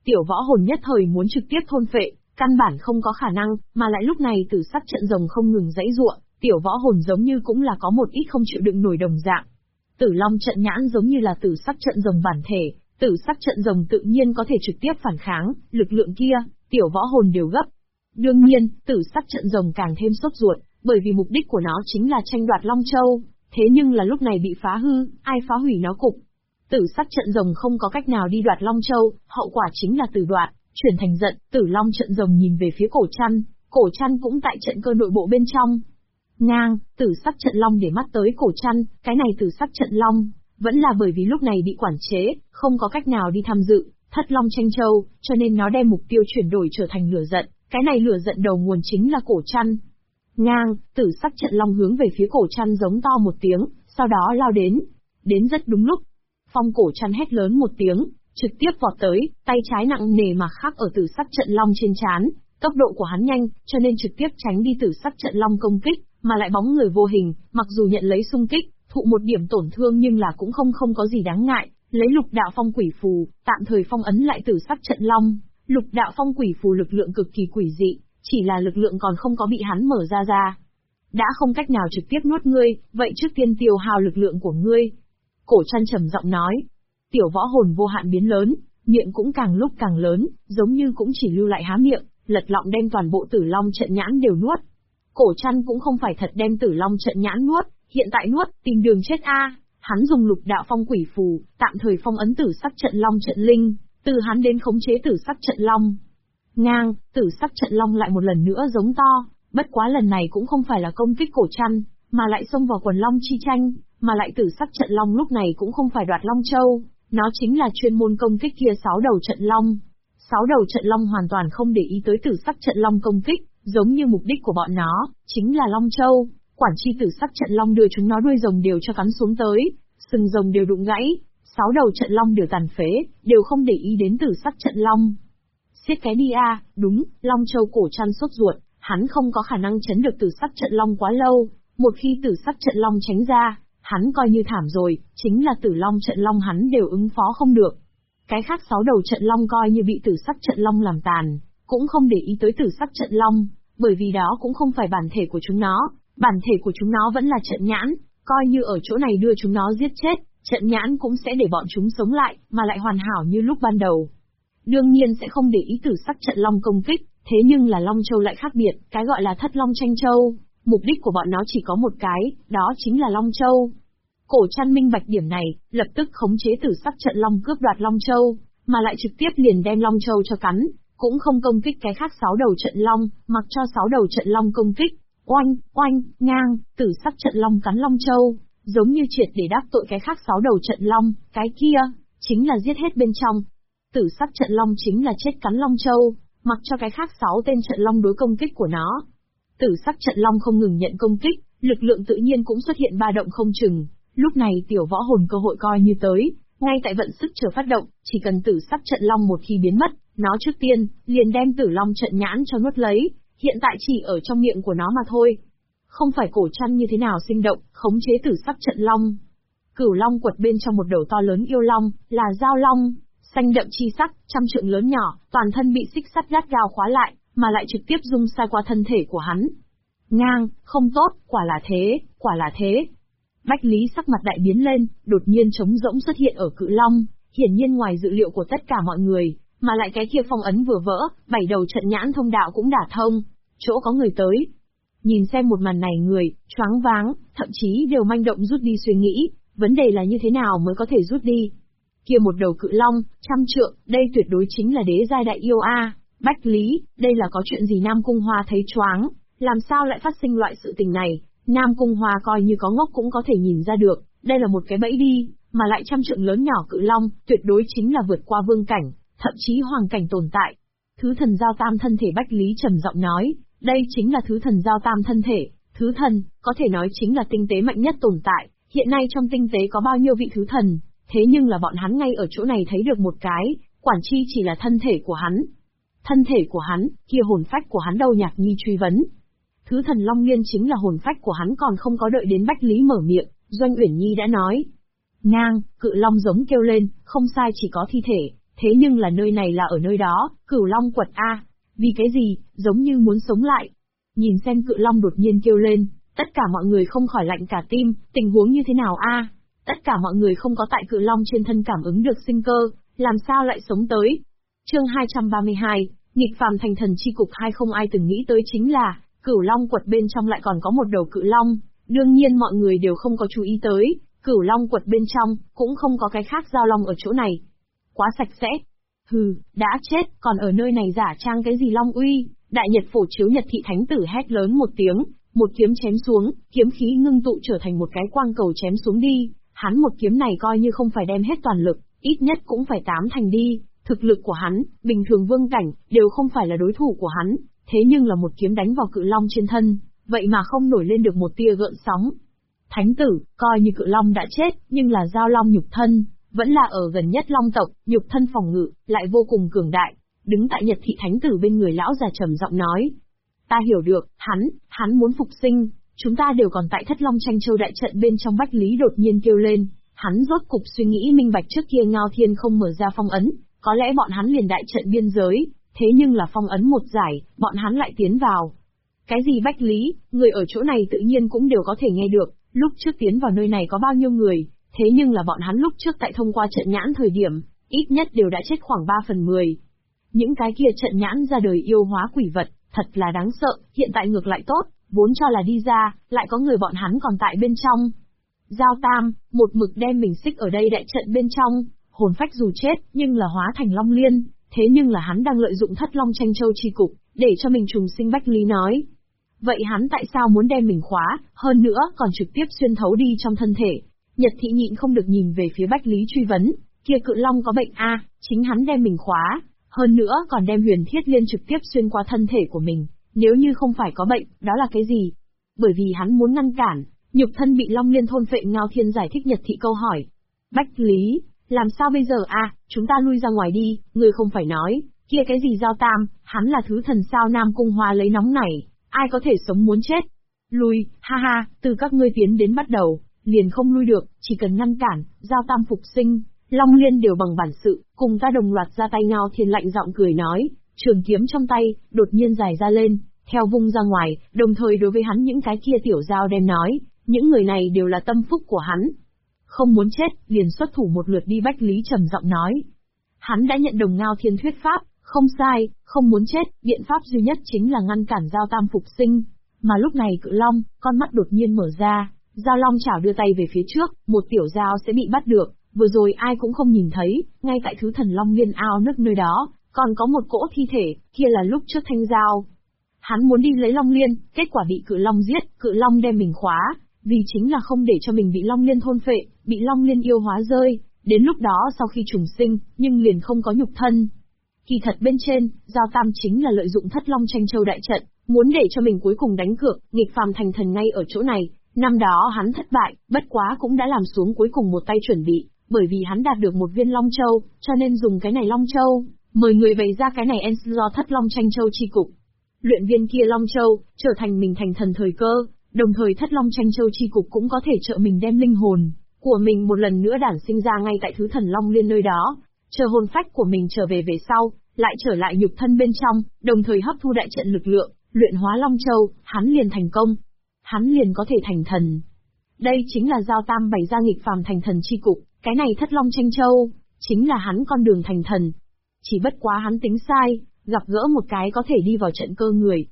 Tiểu võ hồn nhất thời muốn trực tiếp thôn phệ, căn bản không có khả năng, mà lại lúc này tử sắc trận rồng không ngừng giãy giụa, tiểu võ hồn giống như cũng là có một ít không chịu đựng nổi đồng dạng. Tử Long trận nhãn giống như là tử sắc trận rồng bản thể, tử sắc trận rồng tự nhiên có thể trực tiếp phản kháng, lực lượng kia, tiểu võ hồn đều gấp. Đương nhiên, tử sắc trận rồng càng thêm sốt ruột, bởi vì mục đích của nó chính là tranh đoạt Long Châu, thế nhưng là lúc này bị phá hư, ai phá hủy nó cục. Tử sắc trận rồng không có cách nào đi đoạt Long Châu, hậu quả chính là tử đoạt, chuyển thành giận, Tử Long trận rồng nhìn về phía cổ chăn cũng tại trận cơ nội bộ bên trong. Ngang, tử sắc trận long để mắt tới cổ chăn, cái này tử sắc trận long, vẫn là bởi vì lúc này bị quản chế, không có cách nào đi tham dự, thất long tranh châu, cho nên nó đem mục tiêu chuyển đổi trở thành lửa giận, cái này lửa giận đầu nguồn chính là cổ chăn. Ngang, tử sắc trận long hướng về phía cổ chăn giống to một tiếng, sau đó lao đến rất đúng lúc. Phong cổ chăn hét lớn một tiếng, trực tiếp vọt tới, tay trái nặng nề mà khắc ở tử sắc trận long trên trán, tốc độ của hắn nhanh, cho nên trực tiếp tránh đi tử sắc trận long công kích, mà lại bóng người vô hình, mặc dù nhận lấy xung kích, thụ một điểm tổn thương nhưng là cũng không có gì đáng ngại, lấy lục đạo phong quỷ phù, tạm thời phong ấn lại tử sắc trận long. Lục đạo phong quỷ phù lực lượng cực kỳ quỷ dị, chỉ là lực lượng còn không có bị hắn mở ra. Đã không cách nào trực tiếp nuốt ngươi, vậy trước tiên tiêu hao lực lượng của ngươi. Cổ chăn trầm giọng nói. Tiểu võ hồn vô hạn biến lớn, miệng cũng càng lúc càng lớn, giống như cũng chỉ lưu lại há miệng, lật lọng đem toàn bộ tử long trận nhãn đều nuốt. Cổ chăn cũng không phải thật đem tử long trận nhãn nuốt, hiện tại nuốt, tìm đường chết a. Hắn dùng lục đạo phong quỷ phù, tạm thời phong ấn tử sắc trận long trận linh, từ hắn đến khống chế tử sắc trận long. Ngang, tử sắc trận long lại một lần nữa giống to, bất quá lần này cũng không phải là công kích cổ chăn, mà lại xông vào quần long chi tranh, mà lại tử sắc trận long lúc này cũng không phải đoạt Long Châu, nó chính là chuyên môn công kích kia 6 đầu trận long. 6 đầu trận long hoàn toàn không để ý tới tử sắc trận long công kích, giống như mục đích của bọn nó, chính là Long Châu, quản chi tử sắc trận long đưa chúng nó đuôi rồng đều cho cắn xuống tới, sừng rồng đều đụng gãy, 6 đầu trận long đều tàn phế, đều không để ý đến tử sắc trận long. Xiết cái đi a, đúng, Long Châu cổ chăn sốt ruột, hắn không có khả năng chấn được tử sắc trận long quá lâu, một khi tử sắc trận long tránh ra, hắn coi như thảm rồi, chính là tử long trận long hắn đều ứng phó không được. Cái khác 6 đầu trận long coi như bị tử sắc trận long làm tàn, cũng không để ý tới tử sắc trận long, bởi vì đó cũng không phải bản thể của chúng nó, bản thể của chúng nó vẫn là trận nhãn, coi như ở chỗ này đưa chúng nó giết chết, trận nhãn cũng sẽ để bọn chúng sống lại, mà lại hoàn hảo như lúc ban đầu. Đương nhiên sẽ không để ý tử sắc trận long công kích, thế nhưng là Long Châu lại khác biệt, cái gọi là thất long tranh châu, mục đích của bọn nó chỉ có một cái, đó chính là Long Châu. Cổ chăn minh bạch điểm này, lập tức khống chế tử sắc trận long cướp đoạt Long Châu, mà lại trực tiếp liền đem Long Châu cho cắn, cũng không công kích cái khác 6 đầu trận long, mặc cho 6 đầu trận long công kích. Oanh, oanh, ngang, tử sắc trận long cắn Long Châu, giống như triệt để đáp tội cái khác 6 đầu trận long, cái kia, chính là giết hết bên trong. Tử sắc trận long chính là chết cắn Long Châu, mặc cho cái khác 6 tên trận long đối công kích của nó. Tử sắc trận long không ngừng nhận công kích, lực lượng tự nhiên cũng xuất hiện ba động không chừng. Lúc này tiểu võ hồn cơ hội coi như tới, ngay tại vận sức chờ phát động, chỉ cần tử sắc trận long một khi biến mất, nó trước tiên, liền đem tử long trận nhãn cho nuốt lấy, hiện tại chỉ ở trong miệng của nó mà thôi. Không phải cổ chăn như thế nào sinh động, khống chế tử sắc trận long. Cửu long quật bên trong một đầu to lớn yêu long, là giao long, xanh đậm chi sắc, trăm trượng lớn nhỏ, toàn thân bị xích sắt gắt gao khóa lại, mà lại trực tiếp rung sai qua thân thể của hắn. Ngang, không tốt, quả là thế, quả là thế. Bách Lý sắc mặt đại biến lên, đột nhiên trống rỗng xuất hiện ở cự long, hiển nhiên ngoài dự liệu của tất cả mọi người, mà lại cái kia phong ấn vừa vỡ, 7 đầu trận nhãn thông đạo cũng đả thông, chỗ có người tới. Nhìn xem một màn này người, choáng váng, thậm chí đều manh động rút đi suy nghĩ, vấn đề là như thế nào mới có thể rút đi. Kia một đầu cự long, 100 trượng, đây tuyệt đối chính là đế giai đại yêu a. Bách Lý, đây là có chuyện gì Nam Cung Hoa thấy choáng, làm sao lại phát sinh loại sự tình này? Nam Cung Hoa coi như có ngốc cũng có thể nhìn ra được, đây là một cái bẫy đi, mà lại 100 trượng lớn nhỏ cự long, tuyệt đối chính là vượt qua vương cảnh, thậm chí hoàng cảnh tồn tại. Thứ thần giao tam thân thể Bách Lý trầm giọng nói, đây chính là thứ thần giao tam thân thể, thứ thần, có thể nói chính là tinh tế mạnh nhất tồn tại, hiện nay trong tinh tế có bao nhiêu vị thứ thần, thế nhưng là bọn hắn ngay ở chỗ này thấy được một cái, quản chi chỉ là thân thể của hắn. Thân thể của hắn, kia hồn phách của hắn đâu Nhạc Nhi truy vấn. Thứ thần Long Liên chính là hồn phách của hắn còn không có đợi đến Bách Lý mở miệng, Doanh Uyển Nhi đã nói. Ngang, cự long giống kêu lên, không sai chỉ có thi thể, thế nhưng là nơi này là ở nơi đó, Cửu Long quật a, vì cái gì, giống như muốn sống lại. Nhìn xem Cự Long đột nhiên kêu lên, tất cả mọi người không khỏi lạnh cả tim, tình huống như thế nào a? Tất cả mọi người không có tại Cự Long trên thân cảm ứng được sinh cơ, làm sao lại sống tới? Chương 232, nghịch phàm thành thần chi cục 2. Không ai từng nghĩ tới chính là, Cửu Long quật bên trong lại còn có một đầu Cự Long. Đương nhiên mọi người đều không có chú ý tới, Cửu Long quật bên trong, cũng không có cái khác giao long ở chỗ này. Quá sạch sẽ. Hừ, đã chết, còn ở nơi này giả trang cái gì long uy? Đại Nhật Phổ Chiếu Nhật Thị Thánh Tử hét lớn một tiếng, một kiếm chém xuống, kiếm khí ngưng tụ trở thành một cái quang cầu chém xuống đi. Hắn một kiếm này coi như không phải đem hết toàn lực, ít nhất cũng phải 8 thành đi. Thực lực của hắn, bình thường vương cảnh, đều không phải là đối thủ của hắn, thế nhưng là một kiếm đánh vào Cự Long trên thân, vậy mà không nổi lên được một tia gợn sóng. Thánh tử, coi như Cự Long đã chết, nhưng là giao long nhục thân, vẫn là ở gần nhất long tộc, nhục thân phòng ngự, lại vô cùng cường đại. Đứng tại Nhật Thị Thánh Tử bên người lão già trầm giọng nói. Ta hiểu được, hắn muốn phục sinh, chúng ta đều còn tại Thất Long Tranh Châu đại trận bên trong. Bách Lý đột nhiên kêu lên, hắn rốt cục suy nghĩ minh bạch, trước kia Ngao Thiên không mở ra phong ấn, có lẽ bọn hắn liền đại trận biên giới, thế nhưng là phong ấn một giải, bọn hắn lại tiến vào. Cái gì Bách Lý, người ở chỗ này tự nhiên cũng đều có thể nghe được, lúc trước tiến vào nơi này có bao nhiêu người, thế nhưng là bọn hắn lúc trước tại thông qua trận nhãn thời điểm, ít nhất đều đã chết khoảng 3/10. Những cái kia trận nhãn ra đời yêu hóa quỷ vật, thật là đáng sợ, hiện tại ngược lại tốt, vốn cho là đi ra, lại có người bọn hắn còn tại bên trong. Giao Tam, một mực đem mình xích ở đây đại trận bên trong, hồn phách dù chết, nhưng là hóa thành Long Liên, thế nhưng là hắn đang lợi dụng Thất Long Tranh Châu chi cục, để cho mình trùng sinh. Bách Lý nói. Vậy hắn tại sao muốn đem mình khóa, hơn nữa còn trực tiếp xuyên thấu đi trong thân thể? Nhật Thị nhịn không được nhìn về phía Bách Lý truy vấn, kia Cự Long có bệnh a, chính hắn đem mình khóa, hơn nữa còn đem Huyền Thiết Liên trực tiếp xuyên qua thân thể của mình, nếu như không phải có bệnh, đó là cái gì? Bởi vì hắn muốn ngăn cản, nhục thân bị Long Liên thôn phệ. Ngao Thiên giải thích Nhật Thị câu hỏi. Bách Lý, làm sao bây giờ a? Chúng ta lui ra ngoài đi, ngươi không phải nói, kia cái gì Giao Tam, hắn là thứ thần sao Nam Cung Hoa lấy nóng này, ai có thể sống muốn chết? Lui, ha ha, từ các ngươi tiến đến bắt đầu, liền không lui được, chỉ cần ngăn cản, Giao Tam phục sinh, Long Liên đều bằng bản sự, cùng ta đồng loạt ra tay. Ngao Thiên lạnh giọng cười nói, trường kiếm trong tay, đột nhiên dài ra lên, theo vung ra ngoài, đồng thời đối với hắn những cái kia tiểu dao đem nói, những người này đều là tâm phúc của hắn. Không muốn chết, liền xuất thủ một lượt đi. Bách Lý trầm giọng nói. Hắn đã nhận đồng Ngao Thiên thuyết pháp, không sai, không muốn chết, biện pháp duy nhất chính là ngăn cản Giao Tam phục sinh. Mà lúc này Cự Long, con mắt đột nhiên mở ra, Giao Long chảo đưa tay về phía trước, một tiểu dao sẽ bị bắt được. Vừa rồi ai cũng không nhìn thấy, ngay tại thứ thần Long Liên ao nước nơi đó, còn có một cỗ thi thể, kia là lúc trước thanh giao. Hắn muốn đi lấy Long Liên, kết quả bị Cự Long giết, Cự Long đem mình khóa, vì chính là không để cho mình bị Long Liên thôn phệ, bị Long Liên yêu hóa rơi. Đến lúc đó sau khi trùng sinh, nhưng liền không có nhục thân. Kỳ thật bên trên, Giao Tam chính là lợi dụng Thất Long Tranh Châu đại trận, muốn để cho mình cuối cùng đánh cược, nghịch phàm thành thần ngay ở chỗ này. Năm đó hắn thất bại, bất quá cũng đã làm xuống cuối cùng một tay chuẩn bị, bởi vì hắn đạt được một viên Long Châu, cho nên dùng cái này Long Châu, mời người bày ra cái này do Thất Long Tranh Châu chi cục. Luyện viên kia Long Châu, trở thành mình thành thần thời cơ, đồng thời Thất Long Tranh Châu chi cục cũng có thể trợ mình đem linh hồn của mình một lần nữa đản sinh ra ngay tại thứ thần Long Liên nơi đó, chờ hồn phách của mình trở về sau, lại trở lại nhục thân bên trong, đồng thời hấp thu đại trận lực lượng, luyện hóa Long Châu, hắn liền thành công. Hắn liền có thể thành thần. Đây chính là Giao Tam bày ra nghịch phàm thành thần chi cục, cái này Thất Long Tranh Châu, chính là hắn con đường thành thần. Chỉ bất quá hắn tính sai, gặp gỡ một cái có thể đi vào trận cơ người.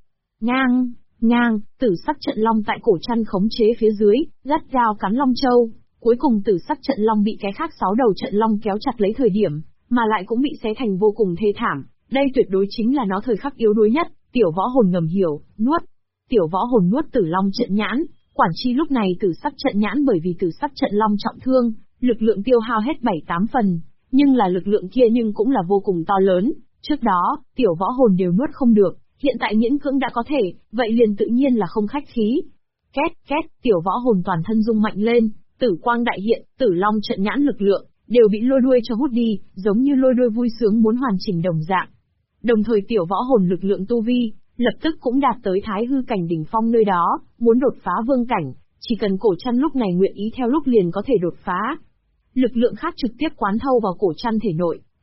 Ngang, tử sắc trận long tại cổ chăn khống chế phía dưới, gắt gao cắn Long Châu. Cuối cùng tử sắc trận long bị cái khác 6 đầu trận long kéo chặt lấy thời điểm, mà lại cũng bị xé thành vô cùng thê thảm. Đây tuyệt đối chính là nó thời khắc yếu đuối nhất. Tiểu Võ Hồn ngầm hiểu, nuốt. Tiểu Võ Hồn nuốt Tử Long trận nhãn, quản chi lúc này tử sắc trận nhãn bởi vì tử sắc trận long trọng thương, lực lượng tiêu hao hết 7-8 phần, nhưng là lực lượng kia nhưng cũng là vô cùng to lớn. Trước đó, Tiểu Võ Hồn đều nuốt không được, hiện tại miễn cưỡng đã có thể, vậy liền tự nhiên là không khách khí. Két, Tiểu Võ Hồn toàn thân rung mạnh lên, tử quang đại hiện, Tử Long trận nhãn lực lượng đều bị lôi đuôi cho hút đi, giống như lôi đuôi vui sướng muốn hoàn chỉnh đồng dạng. Đồng thời Tiểu Võ Hồn lực lượng tu vi lập tức cũng đạt tới Thái Hư cảnh đỉnh phong nơi đó, muốn đột phá vương cảnh, chỉ cần cổ chăn lúc này nguyện ý theo lúc liền có thể đột phá. Lực lượng khác trực tiếp quán thâu vào cổ chăn thể nội,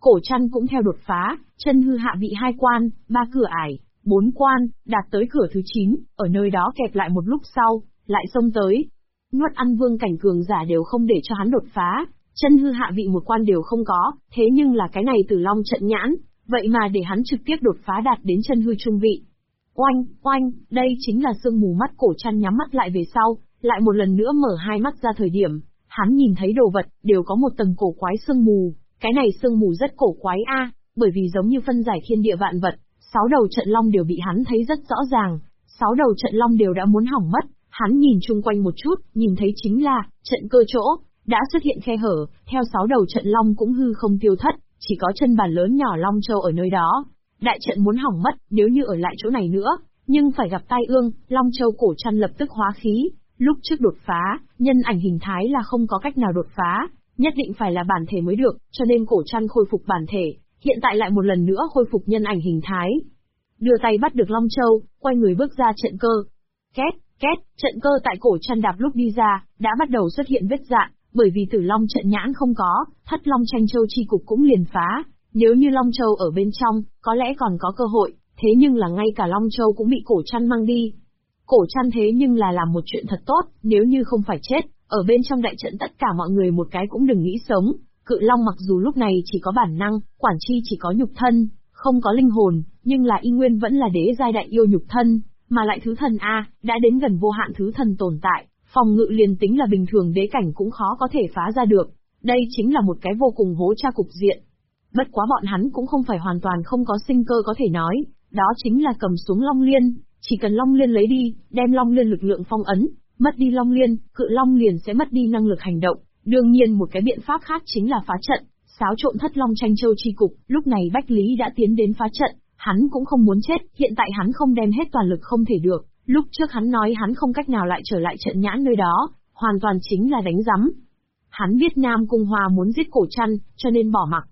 Cổ Trăn cũng theo đột phá, chân hư hạ vị 2 quan, 3 cửa ải, 4 quan, đạt tới cửa thứ 9, ở nơi đó kẹp lại một lúc sau, lại xông tới. Nuốt ăn vương cảnh cường giả đều không để cho hắn đột phá, chân hư hạ vị một quan đều không có, thế nhưng là cái này Tử Long trận nhãn, vậy mà để hắn trực tiếp đột phá đạt đến chân hư trung vị. Oanh, oanh, đây chính là sương mù mắt. Cổ Trăn nhắm mắt lại về sau, lại một lần nữa mở hai mắt ra thời điểm, hắn nhìn thấy đồ vật, đều có một tầng cổ quái sương mù, cái này sương mù rất cổ quái bởi vì giống như phân giải thiên địa vạn vật, 6 đầu trận long đều bị hắn thấy rất rõ ràng, 6 đầu trận long đều đã muốn hỏng mất, hắn nhìn chung quanh một chút, nhìn thấy chính là, trận cơ chỗ, đã xuất hiện khe hở, theo 6 đầu trận long cũng hư không tiêu thất, chỉ có chân bàn lớn nhỏ Long Châu ở nơi đó. Đại trận muốn hỏng mất, nếu như ở lại chỗ này nữa, nhưng phải gặp tai ương, Long Châu Cổ Trăn lập tức hóa khí, lúc trước đột phá, nhân ảnh hình thái là không có cách nào đột phá, nhất định phải là bản thể mới được, cho nên Cổ Trăn khôi phục bản thể, hiện tại lại một lần nữa khôi phục nhân ảnh hình thái. Đưa tay bắt được Long Châu, quay người bước ra trận cơ. Két, két, trận cơ tại Cổ Trăn đạp lúc đi ra, đã bắt đầu xuất hiện vết rạn, bởi vì Tử Long trận nhãn không có, Thất Long Tranh Châu chi cục cũng liền phá. Nếu như Long Châu ở bên trong, có lẽ còn có cơ hội, thế nhưng là ngay cả Long Châu cũng bị Cổ Trăn mang đi. Cổ Trăn thế nhưng là làm một chuyện thật tốt, nếu như không phải chết, ở bên trong đại trận tất cả mọi người một cái cũng đừng nghĩ sống. Cự Long mặc dù lúc này chỉ có bản năng, Quản Chi chỉ có nhục thân, không có linh hồn, nhưng là y nguyên vẫn là đế giai đại yêu nhục thân, mà lại thứ thần đã đến gần vô hạn thứ thần tồn tại, phòng ngự liền tính là bình thường đế cảnh cũng khó có thể phá ra được. Đây chính là một cái vô cùng hố tra cục diện. Bất quá bọn hắn cũng không phải hoàn toàn không có sinh cơ có thể nói, đó chính là cầm xuống Long Liên, chỉ cần Long Liên lấy đi, đem Long Liên lực lượng phong ấn, mất đi Long Liên, Cự Long liền sẽ mất đi năng lực hành động. Đương nhiên một cái biện pháp khác chính là phá trận, xáo trộn Thất Long Tranh Châu chi cục. Lúc này Bách Lý đã tiến đến phá trận, hắn cũng không muốn chết, hiện tại hắn không đem hết toàn lực không thể được. Lúc trước hắn nói hắn không cách nào lại trở lại trận nhãn nơi đó, hoàn toàn chính là đánh rắm. Hắn biết Nam Cung Hoa muốn giết Cổ Trăn, cho nên bỏ mặc.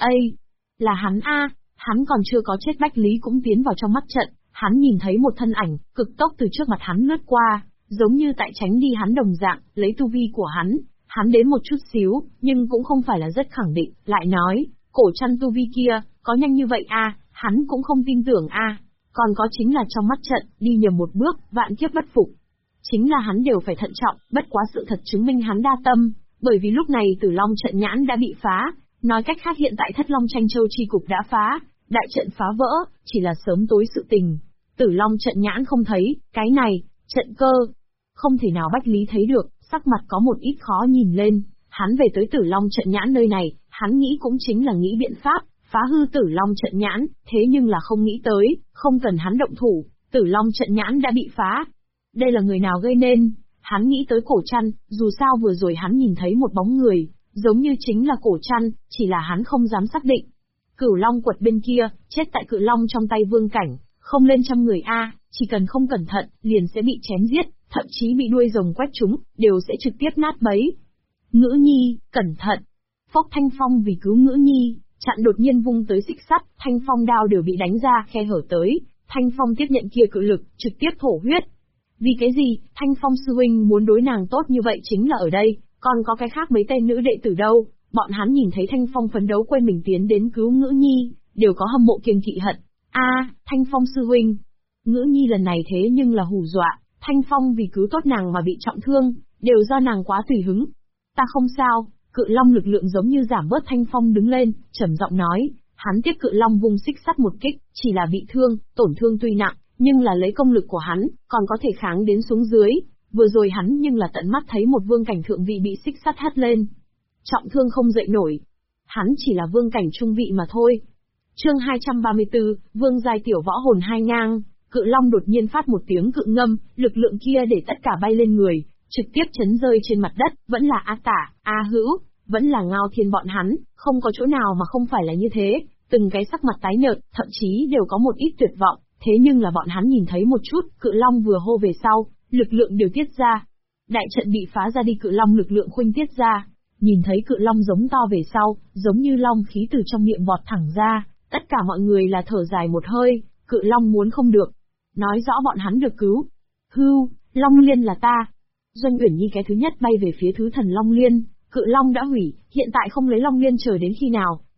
Là hắn hắn còn chưa có chết. Bách Lý cũng tiến vào trong mắt trận, hắn nhìn thấy một thân ảnh, cực tốc từ trước mặt hắn lướt qua, giống như tại tránh đi hắn đồng dạng, lấy tu vi của hắn đến một chút xíu, nhưng cũng không phải là rất khẳng định, lại nói, Cổ Trăn tu vi kia, có nhanh như vậy hắn cũng không tin tưởng còn có chính là trong mắt trận, đi nhầm một bước, vạn kiếp bất phục. Chính là hắn đều phải thận trọng, bất quá sự thật chứng minh hắn đa tâm, bởi vì lúc này Tử Long trận nhãn đã bị phá, nói cách khác hiện tại Thất Long Tranh Châu chi cục đã phá, đại trận phá vỡ, chỉ là sớm tối sự tình. Tử Long trận nhãn không thấy, cái này, trận cơ, không thể nào Bách Lý thấy được, sắc mặt có một ít khó nhìn lên, hắn về tới Tử Long trận nhãn nơi này, hắn nghĩ cũng chính là nghĩ biện pháp, phá hư Tử Long trận nhãn, thế nhưng là không nghĩ tới, không cần hắn động thủ, Tử Long trận nhãn đã bị phá. Đây là người nào gây nên? Hắn nghĩ tới Cổ Trăn, dù sao vừa rồi hắn nhìn thấy một bóng người, giống như chính là Cổ Trăn, chỉ là hắn không dám xác định. Cửu Long quật bên kia, chết tại Cự Long trong tay vương cảnh, không lên trăm người chỉ cần không cẩn thận, liền sẽ bị chém giết, thậm chí bị đuôi rồng quét trúng, đều sẽ trực tiếp nát bấy. Ngữ Nhi, cẩn thận! Phốc Thanh Phong vì cứu Ngữ Nhi, chặn đột nhiên vung tới xích sắt, Thanh Phong đao đều bị đánh ra khe hở tới, Thanh Phong tiếp nhận kia cự lực, trực tiếp thổ huyết. Vì cái gì, Thanh Phong sư huynh muốn đối nàng tốt như vậy chính là ở đây, còn có cái khác mấy tên nữ đệ tử đâu, bọn hắn nhìn thấy Thanh Phong phấn đấu quên mình tiến đến cứu Ngữ Nhi, đều có hâm mộ kiêng kỵ hận. Thanh Phong sư huynh, Ngữ Nhi lần này thế nhưng là hù dọa, Thanh Phong vì cứu tốt nàng mà bị trọng thương, đều do nàng quá tùy hứng. Ta không sao. Cự Long lực lượng giống như giảm bớt. Thanh Phong đứng lên, trầm giọng nói, hắn tiếp Cự Long vung xích sắt một kích, chỉ là bị thương, tổn thương tuy nặng, nhưng là lấy công lực của hắn, còn có thể kháng đến xuống dưới. Vừa rồi hắn nhưng là tận mắt thấy một vương cảnh thượng vị bị xích sắt hất lên, trọng thương không dậy nổi. Hắn chỉ là vương cảnh trung vị mà thôi. Chương 234, Vương giai tiểu võ hồn hai ngang. Cự Long đột nhiên phát một tiếng cự ngâm, lực lượng kia để tất cả bay lên người, trực tiếp chấn rơi trên mặt đất, vẫn là A Tả, A Hữu, vẫn là Ngao Thiên bọn hắn, không có chỗ nào mà không phải là như thế, từng cái sắc mặt tái nhợt, thậm chí đều có một ít tuyệt vọng, thế nhưng là bọn hắn nhìn thấy một chút, Cự Long vừa hô về sau, lực lượng đều tiết ra. Đại trận bị phá ra đi, Cự Long lực lượng khuynh tiết ra, nhìn thấy Cự Long giống to về sau, giống như long khí từ trong miệng vọt thẳng ra, tất cả mọi người là thở dài một hơi, Cự Long muốn không được, nói rõ bọn hắn được cứu. Long Liên là ta. Doanh Uyển Nhi cái thứ nhất bay về phía thứ thần Long Liên, Cự Long đã hủy, hiện tại không lấy Long Liên chờ đến khi nào,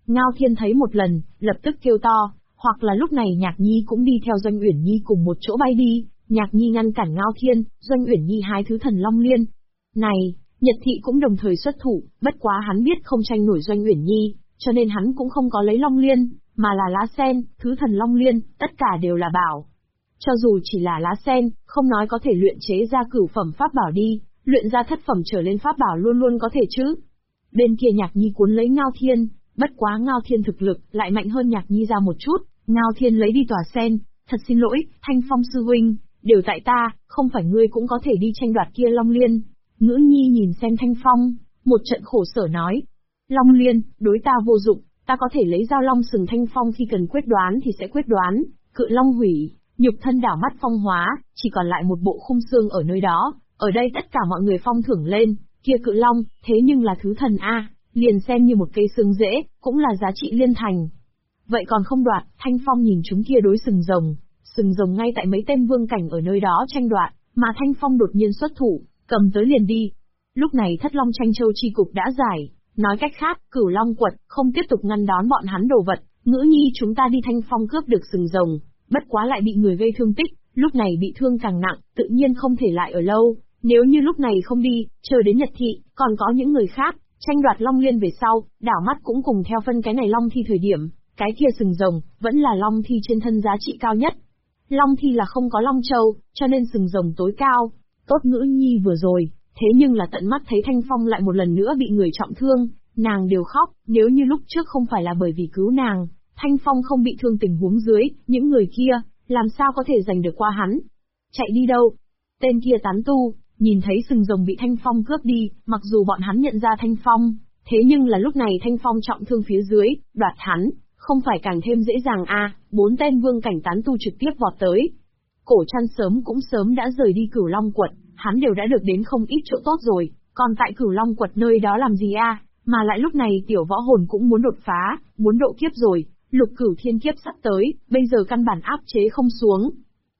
Ngao Thiên thấy một lần, lập tức kêu to, hoặc là lúc này Nhạc Nhi cũng đi theo Doanh Uyển Nhi cùng một chỗ bay đi. Nhạc Nhi ngăn cản Ngao Thiên, Doanh Uyển Nhi hái thứ thần Long Liên. Này, Nhật Thị cũng đồng thời xuất thủ, bất quá hắn biết không tranh nổi Doanh Uyển Nhi, cho nên hắn cũng không có lấy Long Liên, mà là lá sen, thứ thần Long Liên, tất cả đều là bảo. Cho dù chỉ là lá sen, không nói có thể luyện chế ra cửu phẩm pháp bảo đi, luyện ra thất phẩm trở lên pháp bảo luôn luôn có thể chứ. Bên kia Nhạc Nhi cuốn lấy Ngao Thiên, bất quá Ngao Thiên thực lực lại mạnh hơn Nhạc Nhi ra một chút, Ngao Thiên lấy đi tòa sen, thật xin lỗi, Thanh Phong sư huynh, đều tại ta, không phải ngươi cũng có thể đi tranh đoạt kia Long Liên. Ngữ Nhi nhìn xem Thanh Phong, một trận khổ sở nói, Long Liên, đối ta vô dụng, ta có thể lấy dao long sừng Thanh Phong khi cần quyết đoán thì sẽ quyết đoán, cự long hủy, nhục thân đảo mắt phong hóa, chỉ còn lại một bộ khung xương ở nơi đó, ở đây tất cả mọi người phong thưởng lên, kia cự long, thế nhưng là thứ thần A, liền xem như một cây xương rễ, cũng là giá trị liên thành. Vậy còn không đoạt, Thanh Phong nhìn chúng kia đối sừng rồng ngay tại mấy tên vương cảnh ở nơi đó tranh đoạt, mà Thanh Phong đột nhiên xuất thủ, cầm tới liền đi. Lúc này Thất Long tranh châu chi cục đã giải, nói cách khác, Cửu Long quật không tiếp tục ngăn đón bọn hắn đồ vật, Ngữ Nhi chúng ta đi Thanh Phong cướp được sừng rồng, bất quá lại bị người gây thương tích, lúc này bị thương càng nặng, tự nhiên không thể lại ở lâu, nếu như lúc này không đi, chờ đến Nhật Thị, còn có những người khác, tranh đoạt Long Liên về sau, đảo mắt cũng cùng theo phân cái này Long Thi thời điểm, cái kia sừng rồng, vẫn là Long Thi trên thân giá trị cao nhất. Long Thi là không có Long Châu, cho nên sừng rồng tối cao. Tốt Ngữ Nhi vừa rồi, thế nhưng là tận mắt thấy Thanh Phong lại một lần nữa bị người trọng thương, nàng đều khóc, nếu như lúc trước không phải là bởi vì cứu nàng, Thanh Phong không bị thương tình huống dưới, những người kia, làm sao có thể giành được qua hắn? Chạy đi đâu? Tên kia tán tu, nhìn thấy sừng rồng bị Thanh Phong cướp đi, mặc dù bọn hắn nhận ra Thanh Phong, thế nhưng là lúc này Thanh Phong trọng thương phía dưới, đoạt hắn, không phải càng thêm dễ dàng à, 4 tên vương cảnh tán tu trực tiếp vọt tới. Cổ Trăn sớm đã rời đi Cửu Long quật, hắn đều đã được đến không ít chỗ tốt rồi, còn tại Cửu Long quật nơi đó làm gì à, mà lại lúc này tiểu võ hồn cũng muốn đột phá, muốn độ kiếp rồi, lục cửu thiên kiếp sắp tới, bây giờ căn bản áp chế không xuống.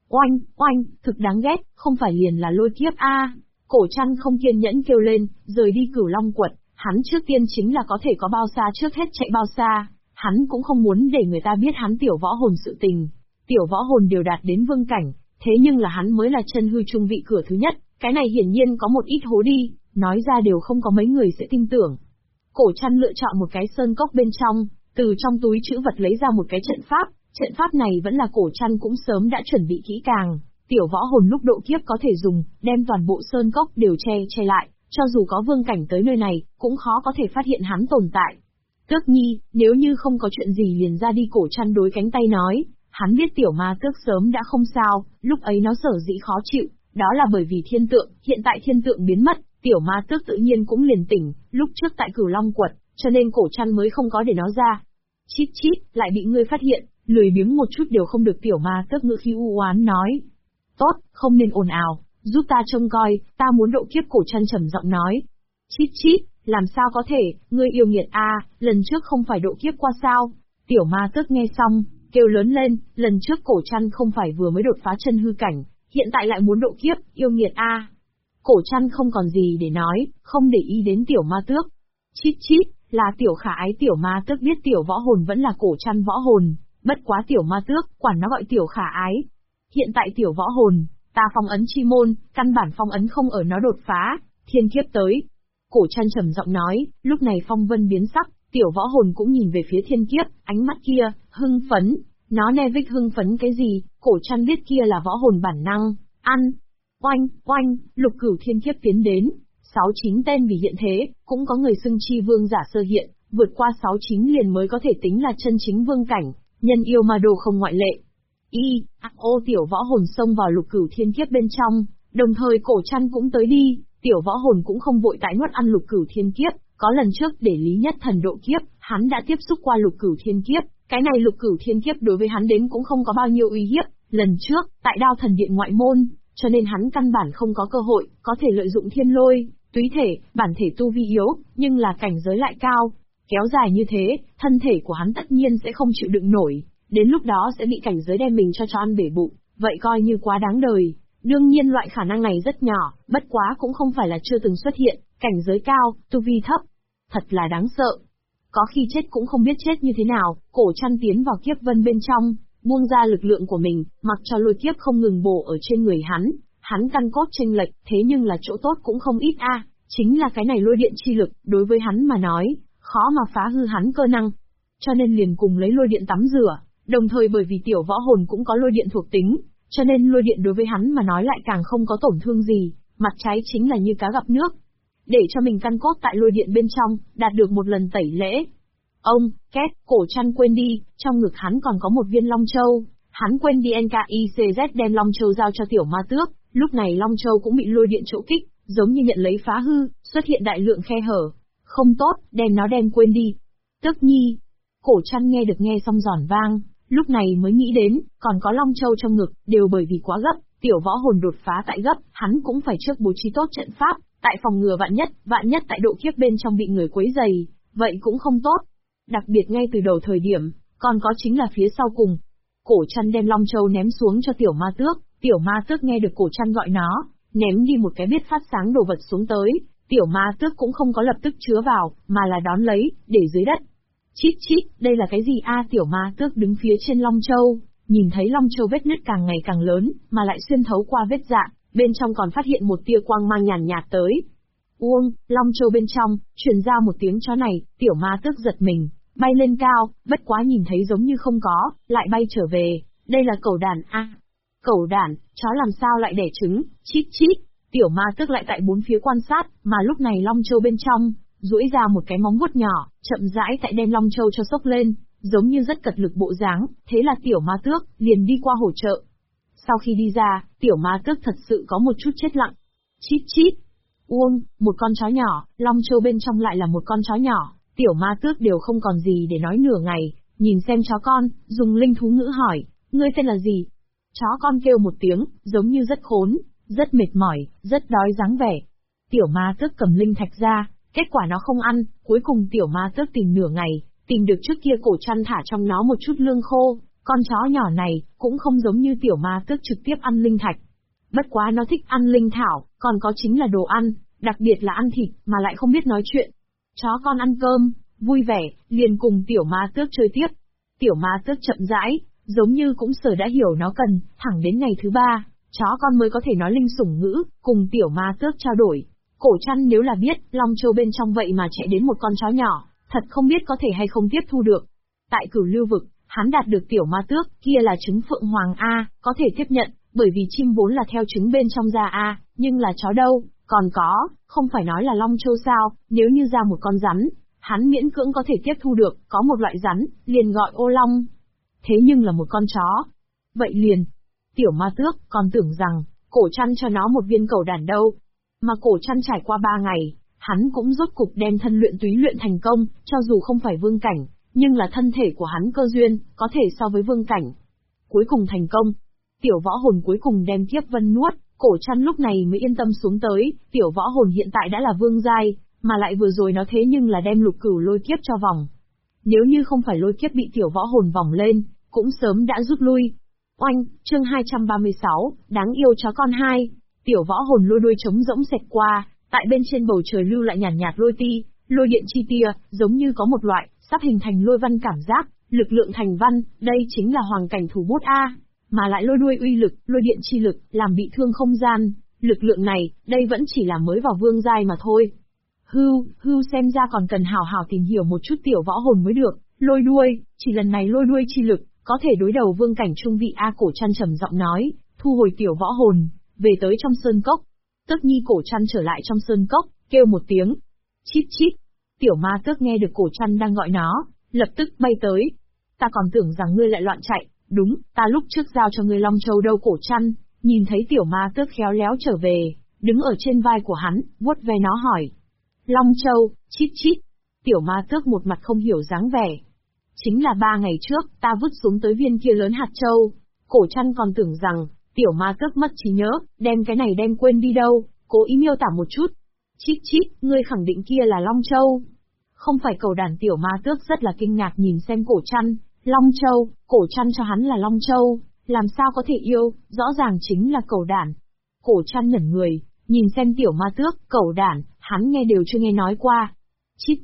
Oanh, thực đáng ghét, không phải liền là lôi kiếp a. Cổ Trăn không kiên nhẫn kêu lên, rời đi Cửu Long quật, hắn trước tiên chính là có thể có bao xa trước hết chạy bao xa, hắn cũng không muốn để người ta biết hắn tiểu võ hồn sự tình. Tiểu võ hồn đều đạt đến vương cảnh, thế nhưng là hắn mới là chân hư trung vị cửa thứ nhất, cái này hiển nhiên có một ít hố đi, nói ra đều không có mấy người sẽ tin tưởng. Cổ Trăn lựa chọn một cái sơn cốc bên trong, từ trong túi trữ vật lấy ra một cái trận pháp này vẫn là Cổ Trăn cũng sớm đã chuẩn bị kỹ càng, tiểu võ hồn lúc độ kiếp có thể dùng, đem toàn bộ sơn cốc đều che lại, cho dù có vương cảnh tới nơi này, cũng khó có thể phát hiện hắn tồn tại. Tước Nhi, nếu như không có chuyện gì liền ra đi. Cổ Trăn đối cánh tay nói, hắn biết tiểu ma tước sớm đã không sao, lúc ấy nó sở dĩ khó chịu, đó là bởi vì thiên tượng, hiện tại thiên tượng biến mất, tiểu ma tước tự nhiên cũng liền tỉnh, lúc trước tại Cửu Long quật, cho nên Cổ Trăn mới không có để nó ra. Chít, lại bị ngươi phát hiện, lười biếng một chút đều không được. Tiểu ma tước ngữ khí u oán nói. Tốt, không nên ồn ào, giúp ta trông coi, ta muốn độ kiếp. Cổ Trăn trầm giọng nói. Chít, làm sao có thể, ngươi yêu nghiệt a, lần trước không phải độ kiếp qua sao? Tiểu ma tước nghe xong, kêu lớn lên, lần trước Cổ Trăn không phải vừa mới đột phá chân hư cảnh, hiện tại lại muốn độ kiếp, yêu nghiệt a. Cổ Trăn không còn gì để nói, không để ý đến tiểu ma tước. Chít, là tiểu khả ái. Tiểu ma tước biết tiểu võ hồn vẫn là Cổ Trăn võ hồn, bất quá tiểu ma tước, quản nó gọi tiểu khả ái. Hiện tại tiểu võ hồn, ta phong ấn chi môn, căn bản phong ấn không ở nó đột phá, thiên kiếp tới. Cổ Trăn trầm giọng nói, lúc này phong vân biến sắc, tiểu võ hồn cũng nhìn về phía thiên kiếp, ánh mắt kia, hưng phấn. Nó nè vích hưng phấn cái gì, Cổ Trăn biết kia là võ hồn bản năng, ăn. Oanh, lục cửu thiên kiếp tiến đến, 69 tên vì hiện thế, cũng có người xưng chi vương giả sơ hiện, vượt qua 69 liền mới có thể tính là chân chính vương cảnh, nhân yêu ma đồ không ngoại lệ. Tiểu võ hồn xông vào lục cửu thiên kiếp bên trong, đồng thời Cổ Trăn cũng tới đi, tiểu võ hồn cũng không vội tại nuốt ăn lục cửu thiên kiếp, có lần trước để Lý Nhất Thần độ kiếp, hắn đã tiếp xúc qua lục cửu thiên kiếp, cái này lục cửu thiên kiếp đối với hắn đến cũng không có bao nhiêu uy hiếp, lần trước, tại Đao Thần Điện ngoại môn, cho nên hắn căn bản không có cơ hội, có thể lợi dụng thiên lôi, túy thể, bản thể tu vi yếu, nhưng là cảnh giới lại cao, kéo dài như thế, thân thể của hắn tất nhiên sẽ không chịu đựng nổi, đến lúc đó sẽ bị cảnh giới đem mình cho ăn bể bụng, vậy coi như quá đáng đời. Đương nhiên loại khả năng này rất nhỏ, bất quá cũng không phải là chưa từng xuất hiện, cảnh giới cao, tu vi thấp. Thật là đáng sợ. có khi chết cũng không biết chết như thế nào. Cổ Trăn tiến vào kiếp vân bên trong, buông ra lực lượng của mình, mặc cho lôi kiếp không ngừng bổ ở trên người hắn. Hắn căn cốt chênh lệch, thế nhưng là chỗ tốt cũng không ít a. Chính là cái này lôi điện chi lực, đối với hắn mà nói, khó mà phá hư hắn cơ năng. Cho nên liền cùng lấy lôi điện tắm rửa, đồng thời bởi vì tiểu võ hồn cũng có lôi điện thuộc tính, cho nên lôi điện đối với hắn mà nói lại càng không có tổn thương gì, mặt trái chính là như cá gặp nước. Để cho mình căn cốt tại lôi điện bên trong, đạt được một lần tẩy lễ. Ông, két, Cổ Trăn quên đi, trong ngực hắn còn có một viên Long Châu, hắn quên đi NKICZ đem Long Châu giao cho tiểu ma tước, lúc này Long Châu cũng bị lôi điện chỗ kích, giống như nhận lấy phá hư, xuất hiện đại lượng khe hở. Không tốt, đem nó quên đi. Tước nhi. Cổ Trăn nghe xong giòn vang, lúc này mới nghĩ đến, còn có Long Châu trong ngực, đều bởi vì quá gấp, tiểu võ hồn đột phá tại gấp, hắn cũng phải trước bố trí tốt trận pháp, tại phòng ngừa vạn nhất tại độ kiếp bên trong bị người quấy rầy, vậy cũng không tốt. Đặc biệt ngay từ đầu thời điểm, còn có chính là phía sau cùng. Cổ Trăn đem Long Châu ném xuống cho tiểu ma tước nghe được Cổ Trăn gọi nó, ném đi một cái biết phát sáng đồ vật xuống tới, tiểu ma tước cũng không có lập tức chứa vào, mà là đón lấy, để dưới đất. Chít chít, đây là cái gì a? Tiểu ma tước đứng phía trên Long Châu, nhìn thấy Long Châu vết nứt càng ngày càng lớn, mà lại xuyên thấu qua vết rạn, bên trong còn phát hiện một tia quang mang nhàn nhạt tới. Uông, Long Châu bên trong, truyền ra một tiếng chó này, tiểu ma tước giật mình, bay lên cao, bất quá nhìn thấy giống như không có, lại bay trở về, đây là cẩu đản a. Cẩu đản, chó làm sao lại đẻ trứng, chít chít, tiểu ma tước lại tại bốn phía quan sát, mà lúc này Long Châu bên trong, duỗi ra một cái móng vuốt nhỏ, chậm rãi tại đem Long Châu cho xốc lên, giống như rất cật lực bộ dáng, thế là tiểu ma tước, liền đi qua hỗ trợ. Sau khi đi ra, tiểu ma tước thật sự có một chút chết lặng. Chít chít, uông, một con chó nhỏ, Long Châu bên trong lại là một con chó nhỏ, tiểu ma tước đều không còn gì để nói nửa ngày, nhìn xem chó con, dùng linh thú ngữ hỏi, ngươi tên là gì? Chó con kêu một tiếng, giống như rất khốn, rất mệt mỏi, rất đói dáng vẻ. Tiểu ma tước cầm linh thạch ra, kết quả nó không ăn, cuối cùng tiểu ma tước tìm nửa ngày, tìm được trước kia Cổ Trăn thả trong nó một chút lương khô, con chó nhỏ này, cũng không giống như tiểu ma tước trực tiếp ăn linh thạch. Bất quá nó thích ăn linh thảo, còn có chính là đồ ăn, đặc biệt là ăn thịt, mà lại không biết nói chuyện. Chó con ăn cơm, vui vẻ, liền cùng tiểu ma tước chơi tiếp. Tiểu ma tước chậm rãi, giống như cũng sở đã hiểu nó cần, thẳng đến ngày thứ 3, chó con mới có thể nói linh sủng ngữ, cùng tiểu ma tước trao đổi. Cổ Trăn nếu là biết, Long Châu bên trong vậy mà chạy đến một con chó nhỏ, thật không biết có thể hay không tiếp thu được. Tại Cửu Lưu vực, hắn đạt được tiểu ma tước, kia là trứng phượng hoàng a, có thể tiếp nhận, bởi vì chim vốn là theo trứng bên trong ra a, nhưng là chó đâu, còn có, không phải nói là Long Châu sao, nếu như ra một con rắn, hắn miễn cưỡng có thể tiếp thu được, có một loại rắn, liền gọi ô long. Thế nhưng là một con chó. Vậy liền, tiểu ma tước còn tưởng rằng, Cổ Trăn cho nó một viên cẩu đản đâu. Mà Cổ Trăn trải qua 3 ngày, hắn cũng rốt cục đem thân luyện túy luyện thành công, cho dù không phải vương cảnh, nhưng là thân thể của hắn cơ duyên, có thể so với vương cảnh. Cuối cùng thành công. Tiểu võ hồn cuối cùng đem kiếp vân nuốt, Cổ Trăn lúc này mới yên tâm xuống tới, tiểu võ hồn hiện tại đã là vương giai, mà lại vừa rồi nó thế nhưng là đem lục cửu lôi kiếp cho vòng. Nếu như không phải lôi kiếp bị tiểu võ hồn vòng lên, cũng sớm đã rút lui. Oanh, chương 236, đáng yêu chó con 2. Tiểu võ hồn lôi đuôi trống rỗng xẹt qua, tại bên trên bầu trời lưu lại nhàn nhạt lôi ti, lôi điện chi tia, giống như có một loại, sắp hình thành lôi văn cảm giác, lực lượng thành văn, đây chính là hoàng cảnh thủ bút A. Mà lại lôi đuôi uy lực, lôi điện chi lực, làm bị thương không gian, lực lượng này, đây vẫn chỉ là mới vào vương giai mà thôi. Hưu xem ra còn cần hào hào tìm hiểu một chút tiểu võ hồn mới được, lôi đuôi, chỉ lần này lôi đuôi chi lực, có thể đối đầu vương cảnh trung vị A. Cổ Trăn trầm giọng nói, thu hồi tiểu võ hồn, về tới trong sơn cốc. Tước nhi Cổ Trăn trở lại trong sơn cốc, kêu một tiếng. Chít chít. Tiểu ma tước nghe được Cổ Trăn đang gọi nó, lập tức bay tới. Ta còn tưởng rằng ngươi lại loạn chạy, đúng, ta lúc trước giao cho ngươi Long Châu đâu. Cổ Trăn, nhìn thấy tiểu ma tước khéo léo trở về, đứng ở trên vai của hắn, vuốt ve nó hỏi. Long Châu, chít chít. Tiểu ma tước một mặt không hiểu dáng vẻ. Chính là 3 ngày trước, ta vứt xuống tới viên kia lớn hạt châu. Cổ Trăn còn tưởng rằng, tiểu ma tước mất trí nhớ, đem cái này đem quên đi đâu, cố ý miêu tả một chút. Chít chít, ngươi khẳng định kia là Long Châu. Không phải cẩu đản. Tiểu ma tước rất là kinh ngạc nhìn xem Cổ Trăn. Long Châu, Cổ Trăn cho hắn là Long Châu, làm sao có thể yêu, rõ ràng chính là cẩu đản. Cổ Trăn ngẩn người, nhìn xem tiểu ma tước, cẩu đản, hắn nghe đều chưa nghe nói qua. Chít chít,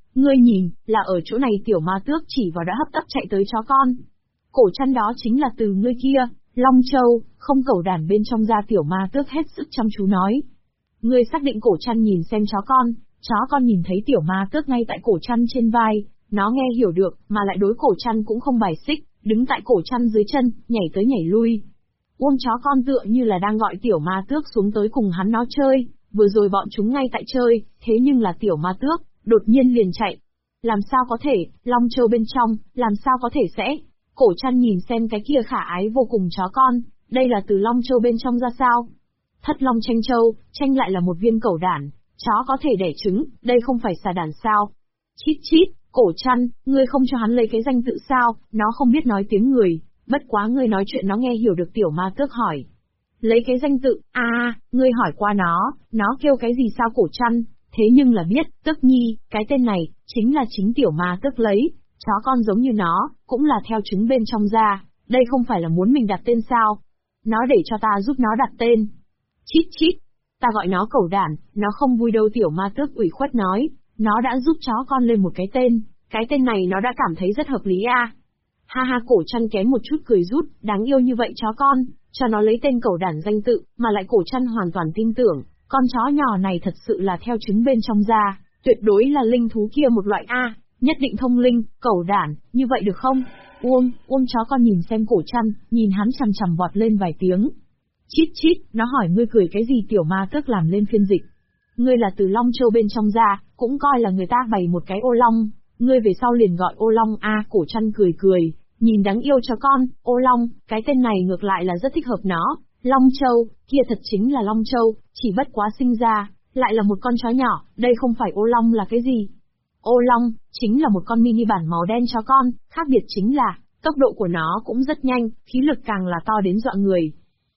Ngươi nhìn, là ở chỗ này tiểu ma tước chỉ vào đã hấp tấp chạy tới chó con. Cổ chăn đó chính là từ ngươi kia, Long Châu, không cẩu đản bên trong da tiểu ma tước hết sức chăm chú nói. Ngươi xác định cổ chăn nhìn xem chó con nhìn thấy tiểu ma tước ngay tại cổ chăn trên vai, nó nghe hiểu được, mà lại đối cổ chăn cũng không bài xích, đứng tại cổ chăn dưới chân, nhảy tới nhảy lui. Chó con tựa như là đang gọi tiểu ma tước xuống tới cùng hắn nó chơi, vừa rồi bọn chúng ngay tại chơi, thế nhưng là tiểu ma tước, đột nhiên liền chạy. Làm sao có thể, Long Châu bên trong, làm sao có thể sẽ? Cổ chăn nhìn xem cái kia khả ái vô cùng chó con, đây là từ Long Châu bên trong ra sao? Thất Long Tranh Châu, tranh lại là một viên cẩu đản, chó có thể đẻ trứng, đây không phải xà đản sao? Chít chít, cổ chăn, ngươi không cho hắn lấy cái danh tự sao, nó không biết nói tiếng người, bất quá ngươi nói chuyện nó nghe hiểu được tiểu ma tước hỏi. Lấy cái danh tự, ngươi hỏi qua nó kêu cái gì sao cổ chăn, thế nhưng là biết, Tước Nhi, cái tên này, chính là chính tiểu ma tước lấy, chó con giống như nó, cũng là theo trứng bên trong ra, đây không phải là muốn mình đặt tên sao? Nó để cho ta giúp nó đặt tên. Chít chít, ta gọi nó cẩu đản, nó không vui đâu tiểu ma tước ủy khuất nói, nó đã giúp chó con lên một cái tên này nó đã cảm thấy rất hợp lý a. Ha ha cổ chăn kém một chút cười rút, đáng yêu như vậy chó con, cho nó lấy tên cẩu đản danh tự, mà lại cổ chăn hoàn toàn tin tưởng, con chó nhỏ này thật sự là theo trứng bên trong ra, tuyệt đối là linh thú kia một loại a, nhất định thông linh, cẩu đản, như vậy được không? Uông chó con nhìn xem cổ chăn, nhìn hắn chằm chằm vọt lên vài tiếng. Chít chít, nó hỏi ngươi cười cái gì tiểu ma tước làm lên phiên dịch. Ngươi là từ Long Châu bên trong ra, cũng coi là người ta bày một cái ô long, ngươi về sau liền gọi ô long a. Cổ chăn cười, nhìn đáng yêu cho con, ô long, cái tên này ngược lại là rất thích hợp nó. Long Châu, kia thật chính là Long Châu, chỉ bất quá sinh ra, lại là một con chó nhỏ, đây không phải ô long là cái gì? Ô long, chính là một con mini bản màu đen chó con, khác biệt chính là, tốc độ của nó cũng rất nhanh, khí lực càng là to đến dọa người.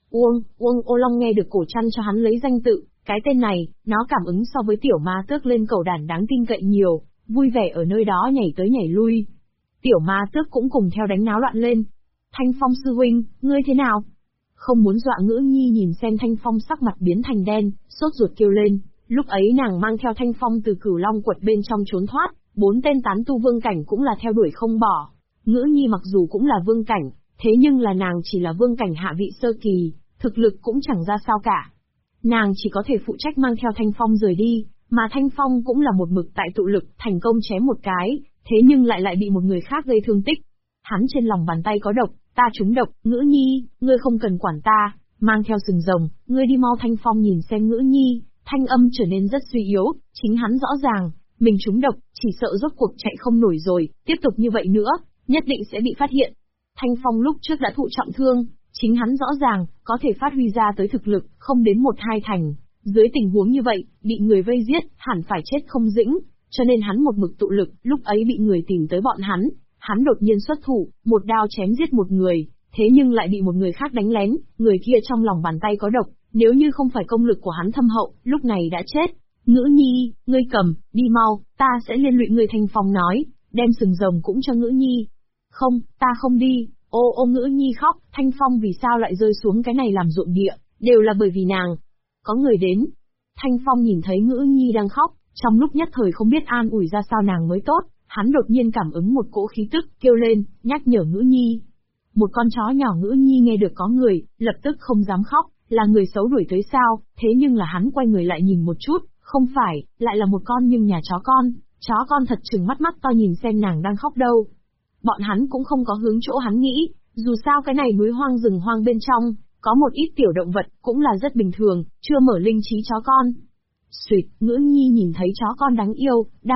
Ô long nghe được cổ chăn cho hắn lấy danh tự, cái tên này, nó cảm ứng so với tiểu ma tước lên cẩu đản đáng tin cậy nhiều, vui vẻ ở nơi đó nhảy tới nhảy lui. Tiểu ma tước cũng cùng theo đánh náo loạn lên. Thanh Phong sư huynh, ngươi thế nào? Không muốn dọa Ngữ Nhi nhìn xem Thanh Phong sắc mặt biến thành đen, sốt ruột kêu lên, lúc ấy nàng mang theo Thanh Phong từ Cửu Long quật bên trong trốn thoát, 4 tên tán tu vương cảnh cũng là theo đuổi không bỏ. Ngữ Nhi mặc dù cũng là vương cảnh, thế nhưng là nàng chỉ là vương cảnh hạ vị sơ kỳ, thực lực cũng chẳng ra sao cả. Nàng chỉ có thể phụ trách mang theo Thanh Phong rời đi, mà Thanh Phong cũng là một mực tại tụ lực, thành công chém một cái, thế nhưng lại bị một người khác gây thương tích. Hắn trên lòng bàn tay có độc, ta trúng độc, Ngữ Nhi, ngươi không cần quản ta, mang theo sừng rồng, ngươi đi mau. Thanh Phong nhìn xem Ngữ Nhi, thanh âm trở nên rất suy yếu, chính hắn rõ ràng, mình trúng độc, chỉ sợ rốt cuộc chạy không nổi rồi, tiếp tục như vậy nữa, nhất định sẽ bị phát hiện. Thanh Phong lúc trước đã thụ trọng thương, chính hắn rõ ràng, có thể phát huy ra tới thực lực, không đến 1-2 thành. Dưới tình huống như vậy, bị người vây giết, hẳn phải chết không dĩnh, cho nên hắn một mực tụ lực, lúc ấy bị người tìm tới bọn hắn đột nhiên xuất thủ, một đao chém giết một người, thế nhưng lại bị một người khác đánh lén, người kia trong lòng bàn tay có độc, nếu như không phải công lực của hắn thâm hậu, lúc này đã chết. Ngữ Nhi, ngươi cầm, đi mau, ta sẽ liên lụy người. Thanh Phong nói, đem sừng rồng cũng cho Ngữ Nhi. Không, ta không đi. Ô Ngữ Nhi khóc, Thanh Phong vì sao lại rơi xuống cái này làm ruộng địa, đều là bởi vì nàng. Có người đến. Thanh Phong nhìn thấy Ngữ Nhi đang khóc, trong lúc nhất thời không biết an ủi ra sao nàng mới tốt, hắn đột nhiên cảm ứng một cỗ khí tức, kêu lên, nhắc nhở Ngữ Nhi. Một con chó nhỏ Ngữ Nhi nghe được có người, lập tức không dám khóc, là người xấu đuổi tới sao, thế nhưng là hắn quay người lại nhìn một chút, không phải, lại là một con nhưng nhà chó con thật trừng mắt to nhìn xem nàng đang khóc đâu. Bọn hắn cũng không có hướng chỗ hắn nghĩ, dù sao cái này núi hoang rừng hoang bên trong, có một ít tiểu động vật, cũng là rất bình thường, chưa mở linh trí chó con. Xuyệt, Ngữ Nhi nhìn thấy chó con đáng yêu,